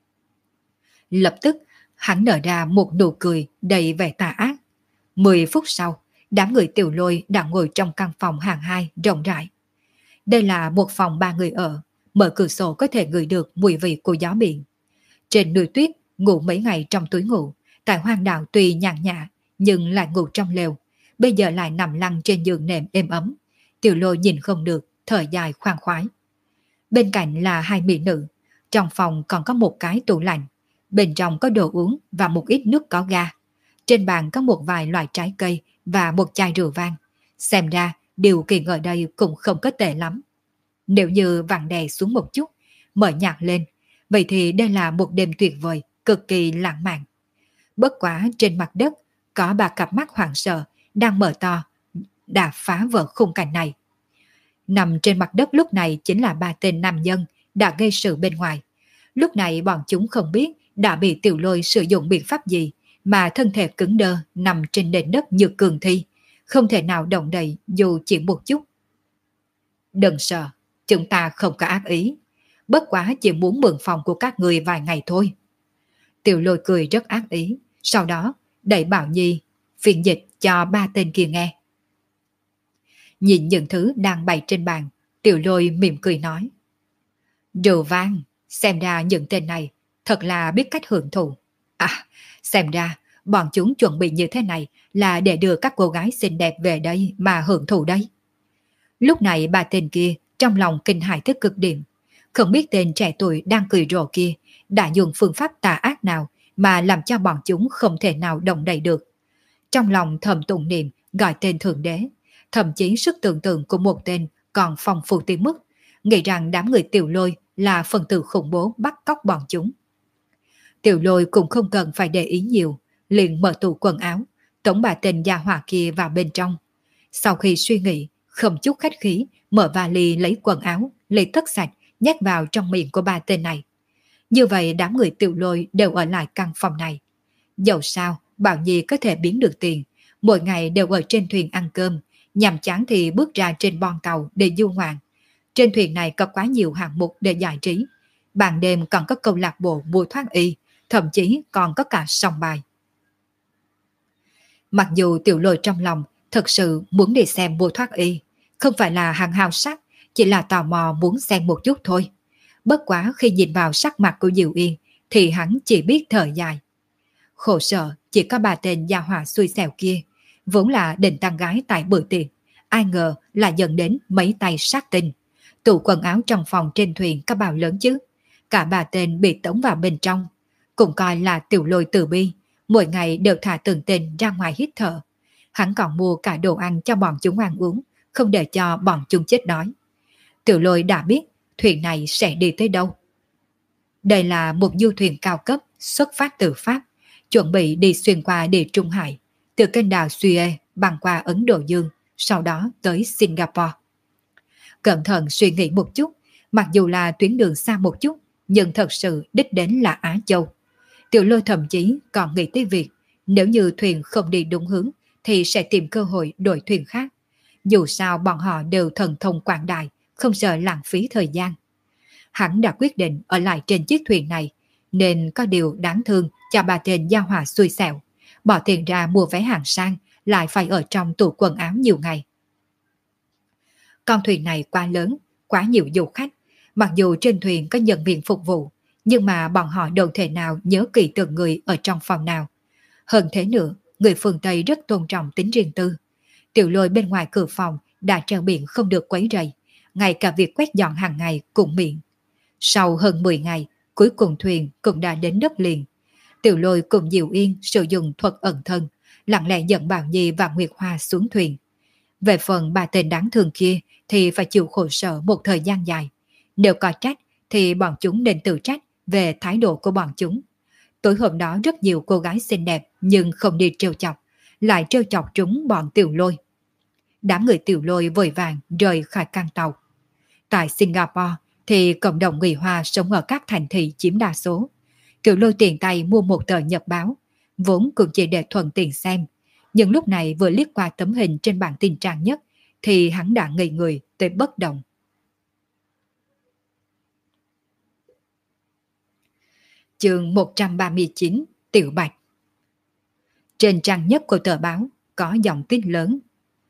S1: Lập tức hắn nở ra một nụ cười đầy vẻ tà ác. 10 phút sau, đám người Tiểu Lôi đang ngồi trong căn phòng hàng hai rộng rãi. Đây là một phòng 3 người ở, mở cửa sổ có thể ngửi được mùi vị của gió biển. Trên núi tuyết, ngủ mấy ngày trong túi ngủ, tại hoang đảo tuy nhàn nhã, nhưng lại ngủ trong lều, bây giờ lại nằm lăn trên giường nệm êm ấm. Tiểu Lôi nhìn không được, thở dài khoan khoái. Bên cạnh là hai mỹ nữ, trong phòng còn có một cái tủ lạnh, bên trong có đồ uống và một ít nước có ga. Trên bàn có một vài loại trái cây và một chai rượu vang. Xem ra điều kiện ở đây cũng không có tệ lắm. Nếu như vặn đè xuống một chút, mở nhạc lên, vậy thì đây là một đêm tuyệt vời, cực kỳ lãng mạn. Bất quá trên mặt đất có ba cặp mắt hoảng sợ đang mở to, đã phá vỡ khung cảnh này. Nằm trên mặt đất lúc này chính là ba tên nam nhân đã gây sự bên ngoài. Lúc này bọn chúng không biết đã bị Tiểu Lôi sử dụng biện pháp gì mà thân thể cứng đơ nằm trên nền đất như cường thi, không thể nào động đậy dù chỉ một chút. Đừng sợ, chúng ta không có ác ý, bất quá chỉ muốn mượn phòng của các người vài ngày thôi. Tiểu Lôi cười rất ác ý, sau đó đẩy Bảo Nhi phiên dịch cho ba tên kia nghe. Nhìn những thứ đang bày trên bàn, Tiểu Lôi mỉm cười nói: rượu vang, xem ra những tên này thật là biết cách hưởng thụ. À, xem ra bọn chúng chuẩn bị như thế này là để đưa các cô gái xinh đẹp về đây mà hưởng thụ đấy. Lúc này ba tên kia trong lòng kinh hãi tới cực điểm, không biết tên trẻ tuổi đang cười rộ kia đã dùng phương pháp tà ác nào mà làm cho bọn chúng không thể nào động đậy được. Trong lòng thầm tụng niệm gọi tên Thượng Đế, thậm chí sức tưởng tượng của một tên còn phong phú tới mức nghĩ rằng đám người Tiểu Lôi là phần tử khủng bố bắt cóc bọn chúng. Tiểu Lôi cũng không cần phải để ý nhiều, liền mở tủ quần áo, tống bà tên gia hỏa kia vào bên trong. Sau khi suy nghĩ, không chút khách khí, mở vali lấy quần áo, lấy tất sạch, nhét vào trong miệng của ba tên này. Như vậy đám người Tiểu Lôi đều ở lại căn phòng này. Dẫu sao, Bảo Nhi có thể biến được tiền, mỗi ngày đều ở trên thuyền ăn cơm, nhàm chán thì bước ra trên bon tàu để du ngoạn. Trên thuyền này có quá nhiều hạng mục để giải trí. Ban đêm còn có câu lạc bộ mua thoát y, thậm chí còn có cả sòng bài. Mặc dù Tiểu Lôi trong lòng thật sự muốn đi xem vua thoát y, không phải là hàng hào sắc, chỉ là tò mò muốn xem một chút thôi. Bất quá khi nhìn vào sắc mặt của Diệu Yên thì hắn chỉ biết thở dài. Khổ sở chỉ có bà tên gia hỏa xui xẻo kia, vốn là định tặng gái tại bữa tiệc, ai ngờ là dẫn đến mấy tay sát tinh. Tủ quần áo trong phòng trên thuyền có bao lớn chứ, cả bà tên bị tống vào bên trong. Cũng coi là Tiểu Lôi từ bi, mỗi ngày đều thả từng tên ra ngoài hít thở. Hắn còn mua cả đồ ăn cho bọn chúng ăn uống, không để cho bọn chúng chết đói. Tiểu Lôi đã biết thuyền này sẽ đi tới đâu. Đây là một du thuyền cao cấp xuất phát từ Pháp, chuẩn bị đi xuyên qua địa Trung Hải, từ kênh đào Suez băng qua Ấn Độ Dương, sau đó tới Singapore. Cẩn thận suy nghĩ một chút, mặc dù là tuyến đường xa một chút, nhưng thật sự đích đến là Á Châu. Tiểu Lôi thậm chí còn nghĩ tới việc nếu như thuyền không đi đúng hướng thì sẽ tìm cơ hội đổi thuyền khác. Dù sao bọn họ đều thần thông quảng đại, không sợ lãng phí thời gian. Hắn đã quyết định ở lại trên chiếc thuyền này, nên có điều đáng thương cho bà tên gia hỏa xui xẻo. Bỏ tiền ra mua vé hàng sang, lại phải ở trong tủ quần áo nhiều ngày. Con thuyền này quá lớn, quá nhiều du khách. Mặc dù trên thuyền có nhân viên phục vụ, nhưng mà bọn họ đâu thể nào nhớ kỹ từng người ở trong phòng nào. Hơn thế nữa, người phương Tây rất tôn trọng tính riêng tư. Tiểu Lôi bên ngoài cửa phòng đã treo biển không được quấy rầy, ngay cả việc quét dọn hàng ngày cũng miễn. Sau hơn 10 ngày, cuối cùng thuyền cũng đã đến đất liền. Tiểu Lôi cùng Diệu Yên sử dụng thuật ẩn thân, lặng lẽ dẫn Bảo Nhi và Nguyệt Hoa xuống thuyền. Về phần bà tên đáng thương kia thì phải chịu khổ sở một thời gian dài. Nếu có trách thì bọn chúng nên tự trách về thái độ của bọn chúng. Tối hôm đó rất nhiều cô gái xinh đẹp nhưng không đi trêu chọc, lại trêu chọc chúng bọn Tiểu Lôi. Đám người Tiểu Lôi vội vàng rời khỏi căn tàu. Tại Singapore thì cộng đồng người Hoa sống ở các thành thị chiếm đa số. Tiểu Lôi tiền tay mua một tờ nhật báo, vốn cũng chỉ để thuận tiện xem. Nhưng lúc này vừa liếc qua tấm hình trên bảng tin trang nhất thì hắn đã ngây người tới bất động. Chương 139 Tiểu Bạch. Trên trang nhất của tờ báo có dòng tin lớn: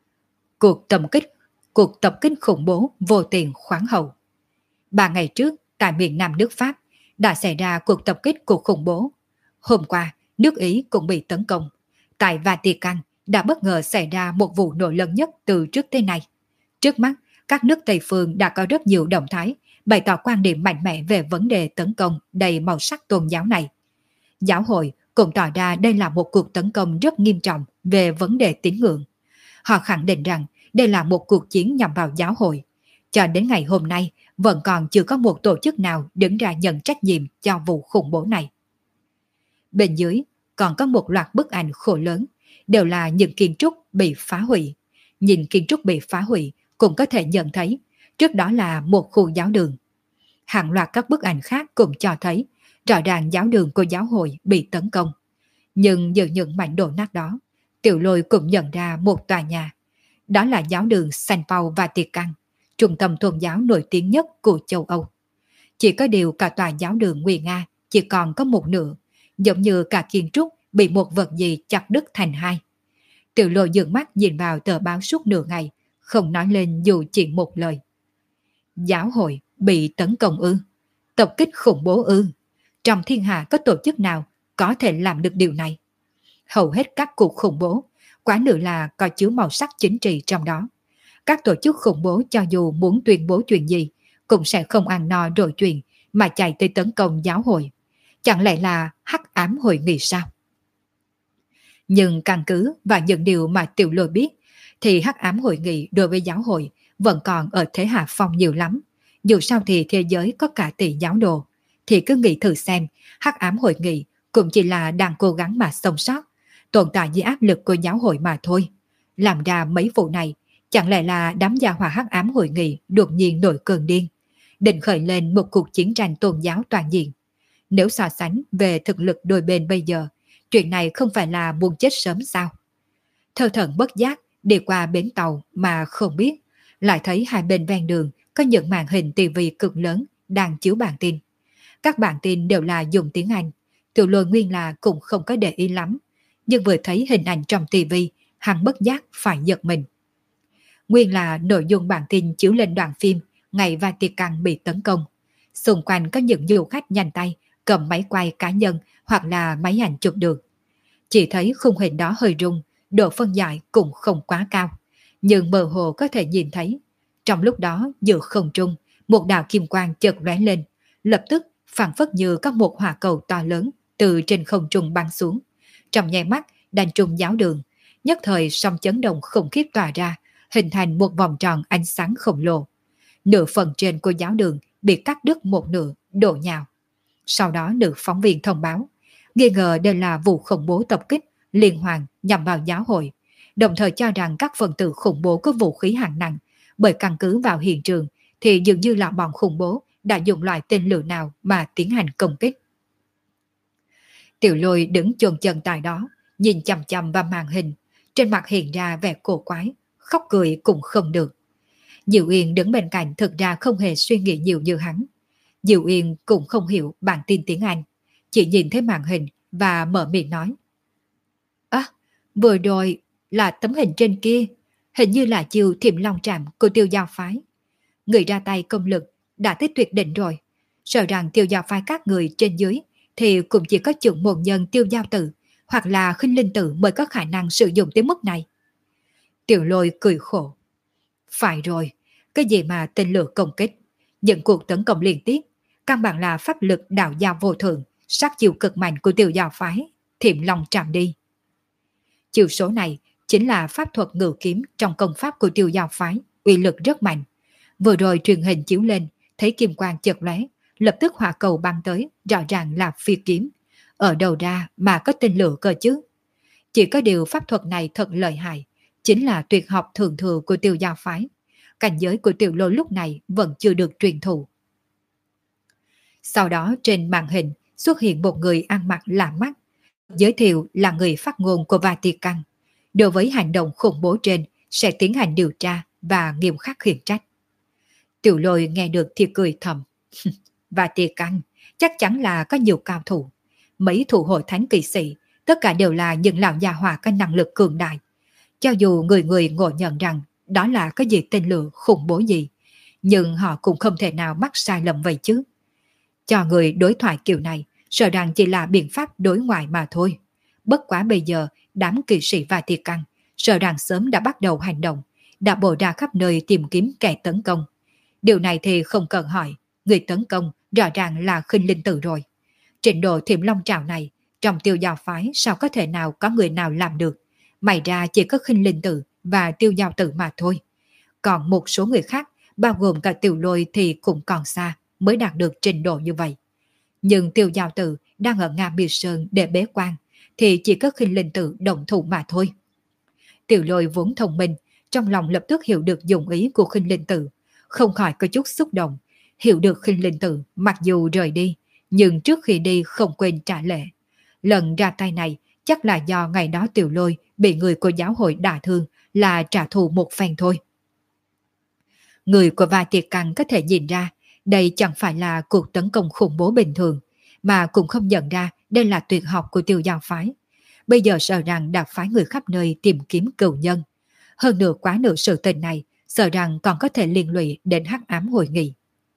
S1: Cuộc tập kích khủng bố vô tiền khoáng hậu. 3 ngày trước, tại miền Nam nước Pháp đã xảy ra cuộc tập kích cuộc khủng bố. Hôm qua, nước Ý cũng bị tấn công. Tại Vatican đã bất ngờ xảy ra một vụ nổ lớn nhất từ trước tới nay. Trước mắt, các nước Tây phương đã có rất nhiều động thái bày tỏ quan điểm mạnh mẽ về vấn đề tấn công đầy màu sắc tôn giáo này. Giáo hội cũng tỏ ra đây là một cuộc tấn công rất nghiêm trọng về vấn đề tín ngưỡng. Họ khẳng định rằng đây là một cuộc chiến nhằm vào giáo hội. Cho đến ngày hôm nay, vẫn còn chưa có một tổ chức nào đứng ra nhận trách nhiệm cho vụ khủng bố này. Bên dưới còn có một loạt bức ảnh khổ lớn, đều là những kiến trúc bị phá hủy. Nhìn kiến trúc bị phá hủy cũng có thể nhận thấy trước đó là một khu giáo đường. Hàng loạt các bức ảnh khác cũng cho thấy rõ ràng giáo đường của giáo hội bị tấn công. Nhưng giữa những mảnh đổ nát đó, Tiểu Lôi cũng nhận ra một tòa nhà. Đó là giáo đường San Paul Vatican, trung tâm tôn giáo nổi tiếng nhất của châu Âu. Chỉ có điều cả tòa giáo đường nguy nga chỉ còn có một nửa, giống như cả kiến trúc bị một vật gì chặt đứt thành hai. Tiểu Lôi dường mắt nhìn vào tờ báo suốt nửa ngày, không nói lên dù chỉ một lời. Giáo hội bị tấn công ư? Tập kích khủng bố ư? Trong thiên hạ có tổ chức nào có thể làm được điều này? Hầu hết các cuộc khủng bố, quá nửa là có chứa màu sắc chính trị trong đó. Các tổ chức khủng bố cho dù muốn tuyên bố chuyện gì, cũng sẽ không ăn no rồi chuyện mà chạy tới tấn công giáo hội. Chẳng lẽ là hắc ám hội nghị sao? Nhưng căn cứ và những điều mà Tiểu Lôi biết, thì hắc ám hội nghị đối với giáo hội vẫn còn ở thế hạ phong nhiều lắm. Dù sao thì thế giới có cả tỷ giáo đồ, thì cứ nghĩ thử xem, hắc ám hội nghị cũng chỉ là đang cố gắng mà sống sót, tồn tại dưới áp lực của giáo hội mà thôi. Làm ra mấy vụ này, chẳng lẽ là đám gia hỏa hắc ám hội nghị đột nhiên nổi cơn điên, định khởi lên một cuộc chiến tranh tôn giáo toàn diện. Nếu so sánh về thực lực đôi bên bây giờ, chuyện này không phải là muốn chết sớm sao? Thơ thẩn bất giác đi qua bến tàu mà không biết, lại thấy hai bên ven đường có những màn hình tivi cực lớn đang chiếu bản tin. Các bản tin đều là dùng tiếng Anh. Tiểu Lôi nguyên là cũng không có để ý lắm, nhưng vừa thấy hình ảnh trong tivi, hắn bất giác phải giật mình. Nguyên là nội dung bản tin chiếu lên đoạn phim ngày Vatican bị tấn công. Xung quanh có những du khách nhanh tay cầm máy quay cá nhân hoặc là máy ảnh chụp được. Chỉ thấy khung hình đó hơi rung, độ phân giải cũng không quá cao, nhưng mơ hồ có thể nhìn thấy. Trong lúc đó giữa không trung, một đạo kim quang chợt lóe lên, lập tức phảng phất như có một hỏa cầu to lớn từ trên không trung bắn xuống. Trong nháy mắt đánh trúng giáo đường, nhất thời sóng chấn động khủng khiếp tỏa ra, hình thành một vòng tròn ánh sáng khổng lồ. Nửa phần trên của giáo đường bị cắt đứt một nửa, đổ nhào. Sau đó nữ phóng viên thông báo, nghi ngờ đây là vụ khủng bố tập kích liên hoàn nhằm vào giáo hội, đồng thời cho rằng các phần tử khủng bố có vũ khí hạng nặng, bởi căn cứ vào hiện trường thì dường như là bọn khủng bố đã dùng loại tên lửa nào mà tiến hành công kích. Tiểu Lôi đứng chôn chân tại đó, nhìn chằm chằm vào màn hình, trên mặt hiện ra vẻ cổ quái, khóc cười cũng không được. Diệu Yên đứng bên cạnh thực ra không hề suy nghĩ nhiều như hắn. Diệu Yên cũng không hiểu bản tin tiếng Anh, chỉ nhìn thấy màn hình và mở miệng nói. Vừa rồi là tấm hình trên kia, hình như là chiêu Thiểm Long Trạm của Tiêu Giao Phái. Người ra tay công lực đã tới tuyệt đỉnh rồi, sợ rằng Tiêu Giao Phái các người trên dưới thì cũng chỉ có chừng một nhân Tiêu Giao Tử hoặc là Khinh Linh Tử mới có khả năng sử dụng tới mức này. Tiểu Lôi cười khổ. Phải rồi, cái gì mà tên lửa công kích, những cuộc tấn công liên tiếp, căn bản là pháp lực đạo giao vô thượng, sát chiêu cực mạnh của Tiêu Giao Phái, Thiểm Long Trạm đi. Chiêu số này chính là pháp thuật ngự kiếm trong công pháp của Tiêu Giao Phái, uy lực rất mạnh. Vừa rồi truyền hình chiếu lên, thấy kim quang chợt lóe, lập tức hỏa cầu bắn tới, rõ ràng là phi kiếm. Ở đầu ra mà có tên lửa cơ chứ. Chỉ có điều pháp thuật này thật lợi hại, chính là tuyệt học thượng thừa của Tiêu Giao Phái. Cảnh giới của Tiểu Lôi lúc này vẫn chưa được truyền thụ. Sau đó trên màn hình xuất hiện một người ăn mặc lạ mắt, giới thiệu là người phát ngôn của Vatican. Đối với hành động khủng bố trên sẽ tiến hành điều tra và nghiêm khắc khiển trách. Tiểu Lôi nghe được thì cười thầm. Vatican chắc chắn là có nhiều cao thủ. Mấy thủ hội thánh kỵ sĩ tất cả đều là những lão già hỏa có năng lực cường đại. Cho dù người người ngộ nhận rằng đó là cái gì tên lửa khủng bố gì, nhưng họ cũng không thể nào mắc sai lầm vậy chứ. Cho người đối thoại kiểu này sợ rằng chỉ là biện pháp đối ngoại mà thôi. Bất quá bây giờ đám kỵ sĩ Vatican sợ rằng sớm đã bắt đầu hành động, đã bổ ra khắp nơi tìm kiếm kẻ tấn công. Điều này thì không cần hỏi, người tấn công rõ ràng là Khinh Linh Tử rồi. Trình độ Thiểm Long Trảo này trong Tiêu Giao Phái sao có thể nào có người nào làm được, may ra chỉ có Khinh Linh Tử và Tiêu Giao Tử mà thôi. Còn một số người khác, bao gồm cả Tiểu Lôi thì cũng còn xa mới đạt được trình độ như vậy. Nhưng Tiêu Giao Tử đang ở Nga Miêu Sơn để bế quan, thì chỉ có Khinh Linh Tử động thủ mà thôi. Tiểu Lôi vốn thông minh, trong lòng lập tức hiểu được dụng ý của Khinh Linh Tử, không khỏi có chút xúc động, hiểu được Khinh Linh Tử mặc dù rời đi, nhưng trước khi đi không quên trả lễ. Lần ra tay này chắc là do ngày đó Tiểu Lôi bị người của giáo hội đả thương, là trả thù một phen thôi. Người của Vatican có thể nhìn ra đây chẳng phải là cuộc tấn công khủng bố bình thường, mà cũng không nhận ra đây là tuyệt học của Tiêu Giao Phái. Bây giờ sợ rằng đã phái người khắp nơi tìm kiếm cựu nhân. Hơn nữa quá nửa sự tình này, sợ rằng còn có thể liên lụy đến hắc ám hội nghị.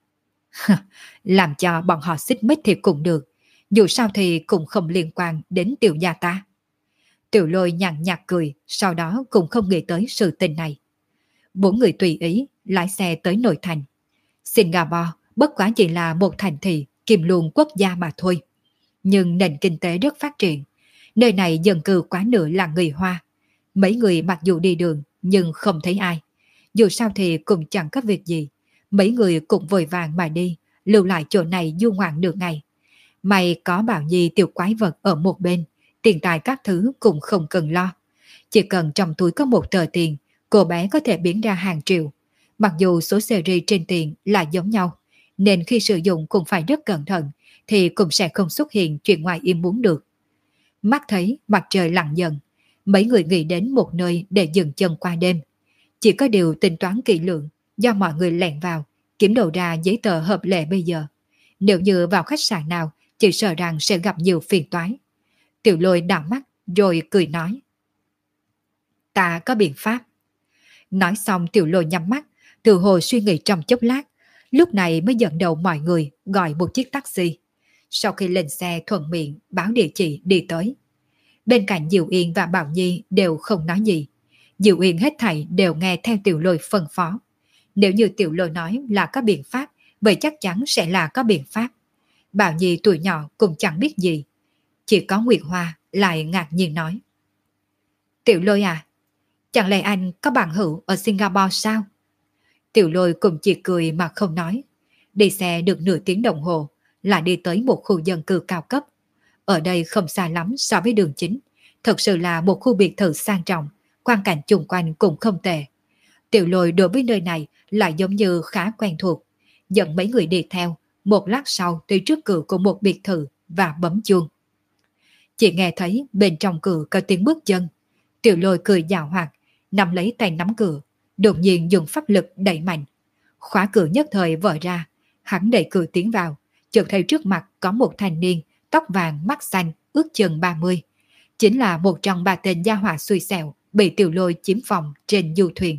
S1: Làm cho bọn họ xích mích thì cũng được, dù sao thì cũng không liên quan đến Tiểu gia ta. Tiểu Lôi nhàn nhạt cười, sau đó cũng không nghĩ tới sự tình này. Bốn người tùy ý lái xe tới nội thành. Singapore bất quá chỉ là một thành thị kim luân quốc gia mà thôi, nhưng nền kinh tế rất phát triển. Nơi này dân cư quá nửa là người Hoa. Mấy người mặc dù đi đường nhưng không thấy ai. Dù sao thì cũng chẳng có việc gì, mấy người cũng vội vàng mà đi, lưu lại chỗ này du ngoạn được ngày. May có Bảo Nhi tiểu quái vật ở một bên, tiền tài các thứ cũng không cần lo. Chỉ cần trong túi có một tờ tiền, cô bé có thể biến ra hàng triệu. Mặc dù số series trên tiền là giống nhau, nên khi sử dụng cũng phải rất cẩn thận, thì cũng sẽ không xuất hiện chuyện ngoài ý muốn được. Mắt thấy mặt trời lặn dần, mấy người nghĩ đến một nơi để dừng chân qua đêm. Chỉ có điều tính toán kỹ lưỡng, do mọi người lẻn vào, kiếm đầu ra giấy tờ hợp lệ bây giờ. Nếu như vào khách sạn nào, chỉ sợ rằng sẽ gặp nhiều phiền toái. Tiểu Lôi đảo mắt, rồi cười nói. Ta có biện pháp. Nói xong Tiểu Lôi nhắm mắt, tự hồ suy nghĩ trong chốc lát, lúc này mới dẫn đầu mọi người gọi một chiếc taxi. Sau khi lên xe thuận miệng báo địa chỉ đi tới. Bên cạnh Diệu Yên và Bảo Nhi đều không nói gì. Diệu Yên hết thảy đều nghe theo Tiểu Lôi phân phó. Nếu như Tiểu Lôi nói là có biện pháp, vậy chắc chắn sẽ là có biện pháp. Bảo Nhi tuổi nhỏ cũng chẳng biết gì. Chỉ có Nguyệt Hoa lại ngạc nhiên nói. Tiểu Lôi à, chẳng lẽ anh có bạn hữu ở Singapore sao? Tiểu Lôi cũng chỉ cười mà không nói. Đi xe được nửa tiếng đồng hồ là đi tới một khu dân cư cao cấp. Ở đây không xa lắm so với đường chính. Thật sự là một khu biệt thự sang trọng, quang cảnh chung quanh cũng không tệ. Tiểu Lôi đối với nơi này lại giống như khá quen thuộc. Dẫn mấy người đi theo, một lát sau tới trước cửa của một biệt thự và bấm chuông. Chỉ nghe thấy bên trong cửa có tiếng bước chân. Tiểu Lôi cười giảo hoạt, nắm lấy tay nắm cửa, đột nhiên dùng pháp lực đẩy mạnh. Khóa cửa nhất thời vỡ ra, hắn đẩy cửa tiến vào, chợt thấy trước mặt có một thanh niên, tóc vàng mắt xanh, ước chừng 30. Chính là một trong ba tên gia hỏa xui xẻo bị Tiểu Lôi chiếm phòng trên du thuyền.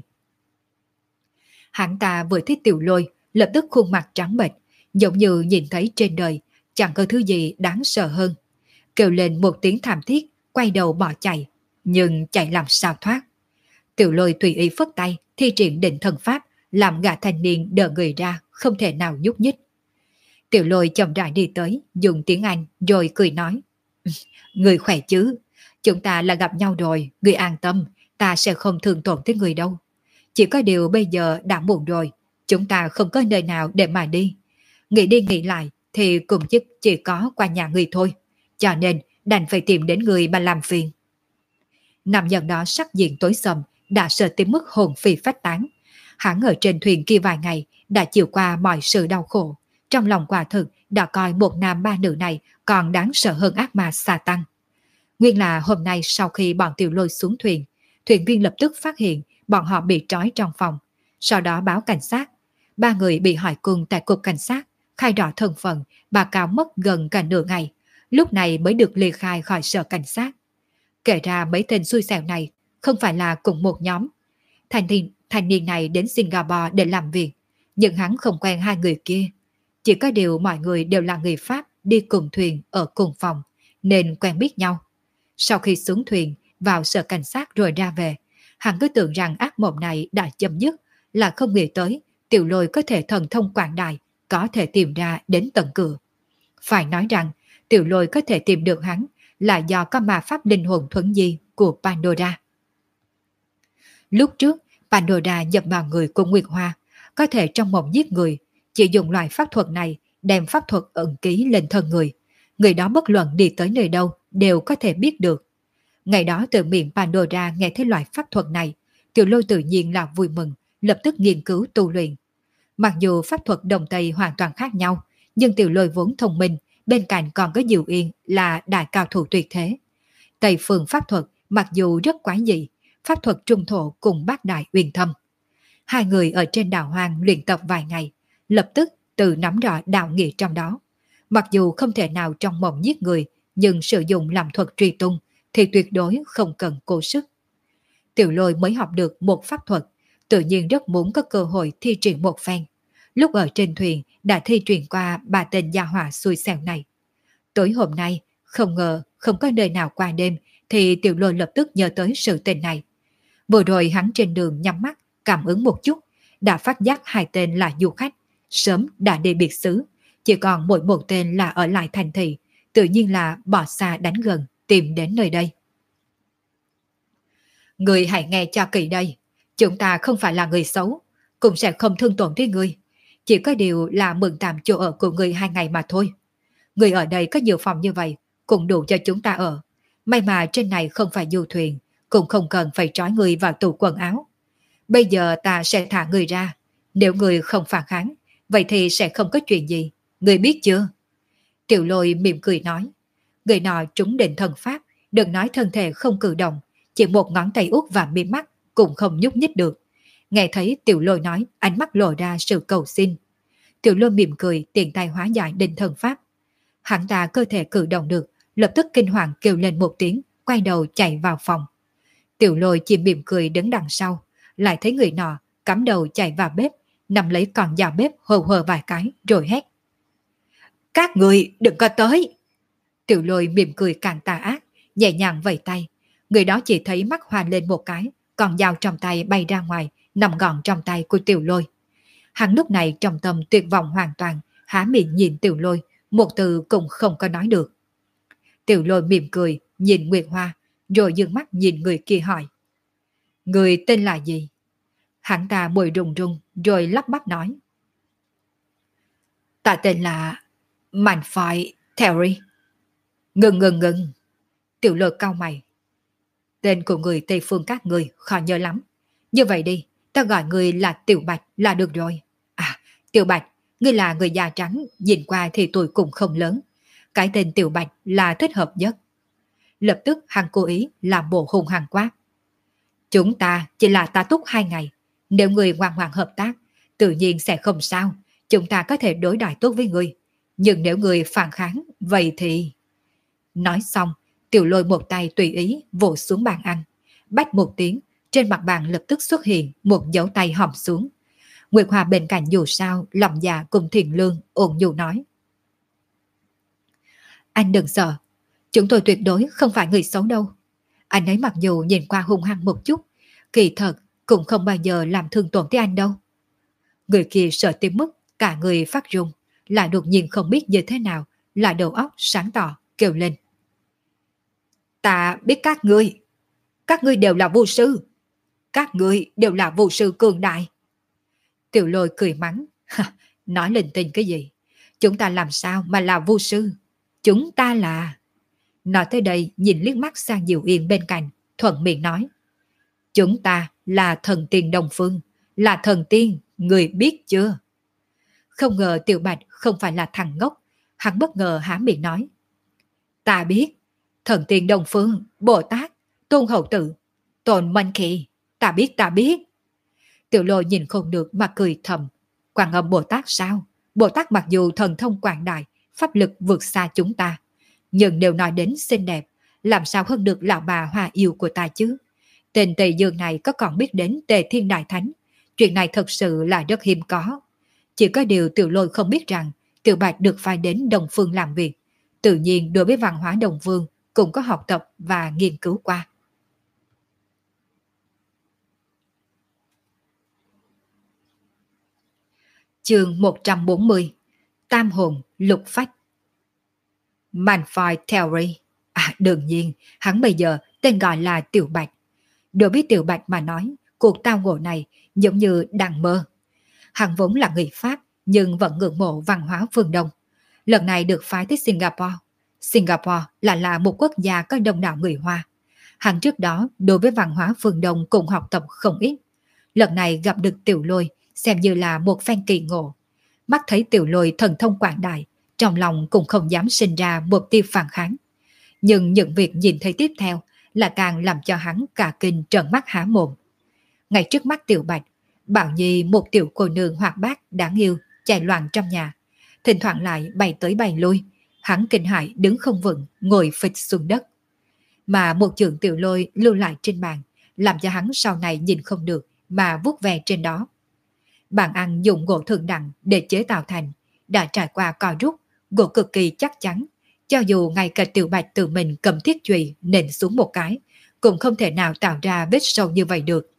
S1: Hắn ta vừa thấy Tiểu Lôi, lập tức khuôn mặt trắng bệch, giống như nhìn thấy trên đời chẳng có thứ gì đáng sợ hơn. Kêu lên một tiếng thảm thiết, quay đầu bỏ chạy, nhưng chạy làm sao thoát. Tiểu Lôi tùy ý phất tay, thi triển định thần pháp, làm gã thanh niên đỡ người ra, không thể nào nhúc nhích. Tiểu Lôi chậm rãi đi tới, dùng tiếng Anh rồi cười nói. Người khỏe chứ? Chúng ta là gặp nhau rồi, người an tâm, ta sẽ không thương tổn tới người đâu. Chỉ có điều bây giờ đã muộn rồi, chúng ta không có nơi nào để mà đi. Nghĩ đi nghĩ lại thì cùng chức chỉ có qua nhà người thôi, cho nên đành phải tìm đến người mà làm phiền. Nam nhân đó sắc diện tối sầm, đã sợ tới mức hồn phi phách tán. Hắn ở trên thuyền kia vài ngày đã chịu qua mọi sự đau khổ. Trong lòng quả thực đã coi một nam ba nữ này còn đáng sợ hơn ác ma xà tăng. Nguyên là hôm nay sau khi bọn Tiểu Lôi xuống thuyền, thuyền viên lập tức phát hiện bọn họ bị trói trong phòng. Sau đó báo cảnh sát. Ba người bị hỏi cung tại cục cảnh sát, khai rõ thân phận, báo cáo mất gần cả nửa ngày. Lúc này mới được ly khai khỏi sở cảnh sát. Kể ra mấy tên xui xẻo này không phải là cùng một nhóm. Thanh niên này đến Singapore để làm việc, nhưng hắn không quen hai người kia. Chỉ có điều mọi người đều là người Pháp đi cùng thuyền ở cùng phòng, nên quen biết nhau. Sau khi xuống thuyền, vào sở cảnh sát rồi ra về, hắn cứ tưởng rằng ác mộng này đã chấm dứt, là không nghĩ tới Tiểu Lôi có thể thần thông quảng đại, có thể tìm ra đến tận cửa. Phải nói rằng, Tiểu Lôi có thể tìm được hắn là do có ma pháp linh hồn thuần di của Pandora. Lúc trước, Pandora nhập vào người của Nguyệt Hoa, có thể trong mộng giết người, chỉ dùng loại pháp thuật này đem pháp thuật ẩn ký lên thân người. Người đó bất luận đi tới nơi đâu đều có thể biết được. Ngày đó từ miệng Pandora nghe thấy loại pháp thuật này, Tiểu Lôi tự nhiên là vui mừng, lập tức nghiên cứu tu luyện. Mặc dù pháp thuật Đông Tây hoàn toàn khác nhau, nhưng Tiểu Lôi vốn thông minh, bên cạnh còn có Diệu Yên là đại cao thủ tuyệt thế. Tây phương pháp thuật mặc dù rất quái dị, pháp thuật trung thổ cùng bát đại uyên thâm. Hai người ở trên đảo hoang luyện tập vài ngày, lập tức tự nắm rõ đạo nghĩa trong đó. Mặc dù không thể nào trong mộng giết người, nhưng sử dụng làm thuật truy tung thì tuyệt đối không cần cố sức. Tiểu Lôi mới học được một pháp thuật, tự nhiên rất muốn có cơ hội thi triển một phen. Lúc ở trên thuyền đã thi triển qua ba tên gia hỏa xui xẻo này. Tối hôm nay, không ngờ không có nơi nào qua đêm thì Tiểu Lôi lập tức nhớ tới sự tình này. Vừa rồi hắn trên đường nhắm mắt, cảm ứng một chút, đã phát giác hai tên là du khách, sớm đã đi biệt xứ, chỉ còn mỗi một tên là ở lại thành thị, tự nhiên là bỏ xa đánh gần, tìm đến nơi đây. Người hãy nghe cho kỹ đây, chúng ta không phải là người xấu, cũng sẽ không thương tổn tới người, chỉ có điều là mượn tạm chỗ ở của người 2 ngày mà thôi. Người ở đây có nhiều phòng như vậy, cũng đủ cho chúng ta ở. May mà trên này không phải du thuyền, cũng không cần phải trói người vào tủ quần áo. Bây giờ ta sẽ thả người ra, nếu người không phản kháng, vậy thì sẽ không có chuyện gì, người biết chưa? Tiểu Lôi mỉm cười nói. Người nọ trúng định thần pháp, đừng nói thân thể không cử động, chỉ một ngón tay út và mi mắt cũng không nhúc nhích được. Nghe thấy Tiểu Lôi nói, ánh mắt lộ ra sự cầu xin. Tiểu Lôi mỉm cười, tiện tay hóa giải định thần pháp. Hắn ta cơ thể cử động được, lập tức kinh hoàng kêu lên một tiếng, quay đầu chạy vào phòng. Tiểu Lôi chỉ mỉm cười đứng đằng sau, lại thấy người nọ cắm đầu chạy vào bếp, nằm lấy con dao bếp hờ hờ vài cái rồi hét: Các người đừng có tới! Tiểu Lôi mỉm cười càng tà ác, nhẹ nhàng vẫy tay. Người đó chỉ thấy mắt hoa lên một cái, con dao trong tay bay ra ngoài, nằm gọn trong tay của Tiểu Lôi. Hắn lúc này trong tâm tuyệt vọng hoàn toàn, há miệng nhìn Tiểu Lôi, một từ cũng không có nói được. Tiểu Lôi mỉm cười, nhìn Nguyệt Hoa, rồi dương mắt nhìn người kia hỏi: Người tên là gì? Hắn ta môi run run, rồi lắp bắp nói: Ta tên là Malfoy Terry. Ngừng. Tiểu Lôi cau mày. Tên của người Tây Phương các người khó nhớ lắm. Như vậy đi, ta gọi người là Tiểu Bạch là được rồi. À, Tiểu Bạch, ngươi là người da trắng, nhìn qua thì tuổi cũng không lớn. Cái tên Tiểu Bạch là thích hợp nhất. Lập tức hắn cố ý làm bộ hung hăng quát: Chúng ta chỉ là tá túc 2 ngày. Nếu người ngoan ngoãn hợp tác, tự nhiên sẽ không sao. Chúng ta có thể đối đãi tốt với người. Nhưng nếu người phản kháng, vậy thì... Nói xong, Tiểu Lôi một tay tùy ý vỗ xuống bàn ăn. Bách một tiếng, trên mặt bàn lập tức xuất hiện một dấu tay hòm xuống. Nguyệt Hoa bên cạnh dù sao, lòng già cùng Thiền Lương ôn nhu nói: Anh đừng sợ, chúng tôi tuyệt đối không phải người xấu đâu. Anh ấy mặc dù nhìn qua hung hăng một chút, kỳ thật cũng không bao giờ làm thương tổn tới anh đâu. Người kia sợ tới mức cả người phát run, lại đột nhiên không biết như thế nào, lại đầu óc sáng tỏ, kêu lên: Ta biết các ngươi đều là vô sư. Các ngươi đều là vô sư cường đại. Tiểu Lôi cười mắng: Nói linh tinh cái gì? Chúng ta làm sao mà là vô sư? Chúng ta là... Nói tới đây nhìn liếc mắt sang Diệu Yên bên cạnh, thuận miệng nói: Chúng ta là thần tiên Đông Phương, là thần tiên, người biết chưa? Không ngờ Tiểu Bạch không phải là thằng ngốc, hắn bất ngờ há miệng nói: Ta biết, thần tiên Đông Phương, Bồ Tát, Tôn Hậu Tự, Tôn Minh Kỳ, ta biết. Tiểu Lôi nhìn không được mà cười thầm: Quan Âm Bồ Tát sao? Bồ Tát mặc dù thần thông quảng đại, pháp lực vượt xa chúng ta, nhưng đều nói đến xinh đẹp, làm sao hơn được lão bà hoa yêu của ta chứ? Tên Tây Dương này có còn biết đến Tề Thiên Đại Thánh? Chuyện này thật sự là rất hiếm có. Chỉ có điều Tiểu Lôi không biết rằng Tiểu Bạch được phái đến Đông Phương làm việc, tự nhiên đối với văn hóa Đông Phương cũng có học tập và nghiên cứu qua. Chương 140: Tam hồn lục phách. Malfoy Terry. À, đương nhiên, hắn bây giờ tên gọi là Tiểu Bạch. Đối với Tiểu Bạch mà nói, cuộc tao ngộ này giống như đang mơ. Hắn vốn là người Pháp, nhưng vẫn ngưỡng mộ văn hóa phương Đông. Lần này được phái tới Singapore. Singapore là một quốc gia có đông đảo người Hoa. Hắn trước đó đối với văn hóa phương Đông cũng học tập không ít. Lần này gặp được Tiểu Lôi, xem như là một phen kỳ ngộ. Mắt thấy Tiểu Lôi thần thông quảng đại, trong lòng cũng không dám sinh ra một tia phản kháng. Nhưng những việc nhìn thấy tiếp theo là càng làm cho hắn cả kinh trợn mắt há mồm. Ngay trước mắt Tiểu Bạch, Bảo Nhi một tiểu cô nương hoạt bát đáng yêu chạy loạn trong nhà, thỉnh thoảng lại bay tới bay lui. Hắn kinh hãi đứng không vững, ngồi phịch xuống đất. Mà một chưởng Tiểu Lôi lưu lại trên bàn, làm cho hắn sau này nhìn không được mà vuốt ve trên đó. Bàn ăn dùng gỗ thượng đẳng để chế tạo thành, đã trải qua cò rút, gỗ cực kỳ chắc chắn. Cho dù ngay cả Tiểu Bạch tự mình cầm thiết chùy nện xuống một cái, cũng không thể nào tạo ra vết sâu như vậy được.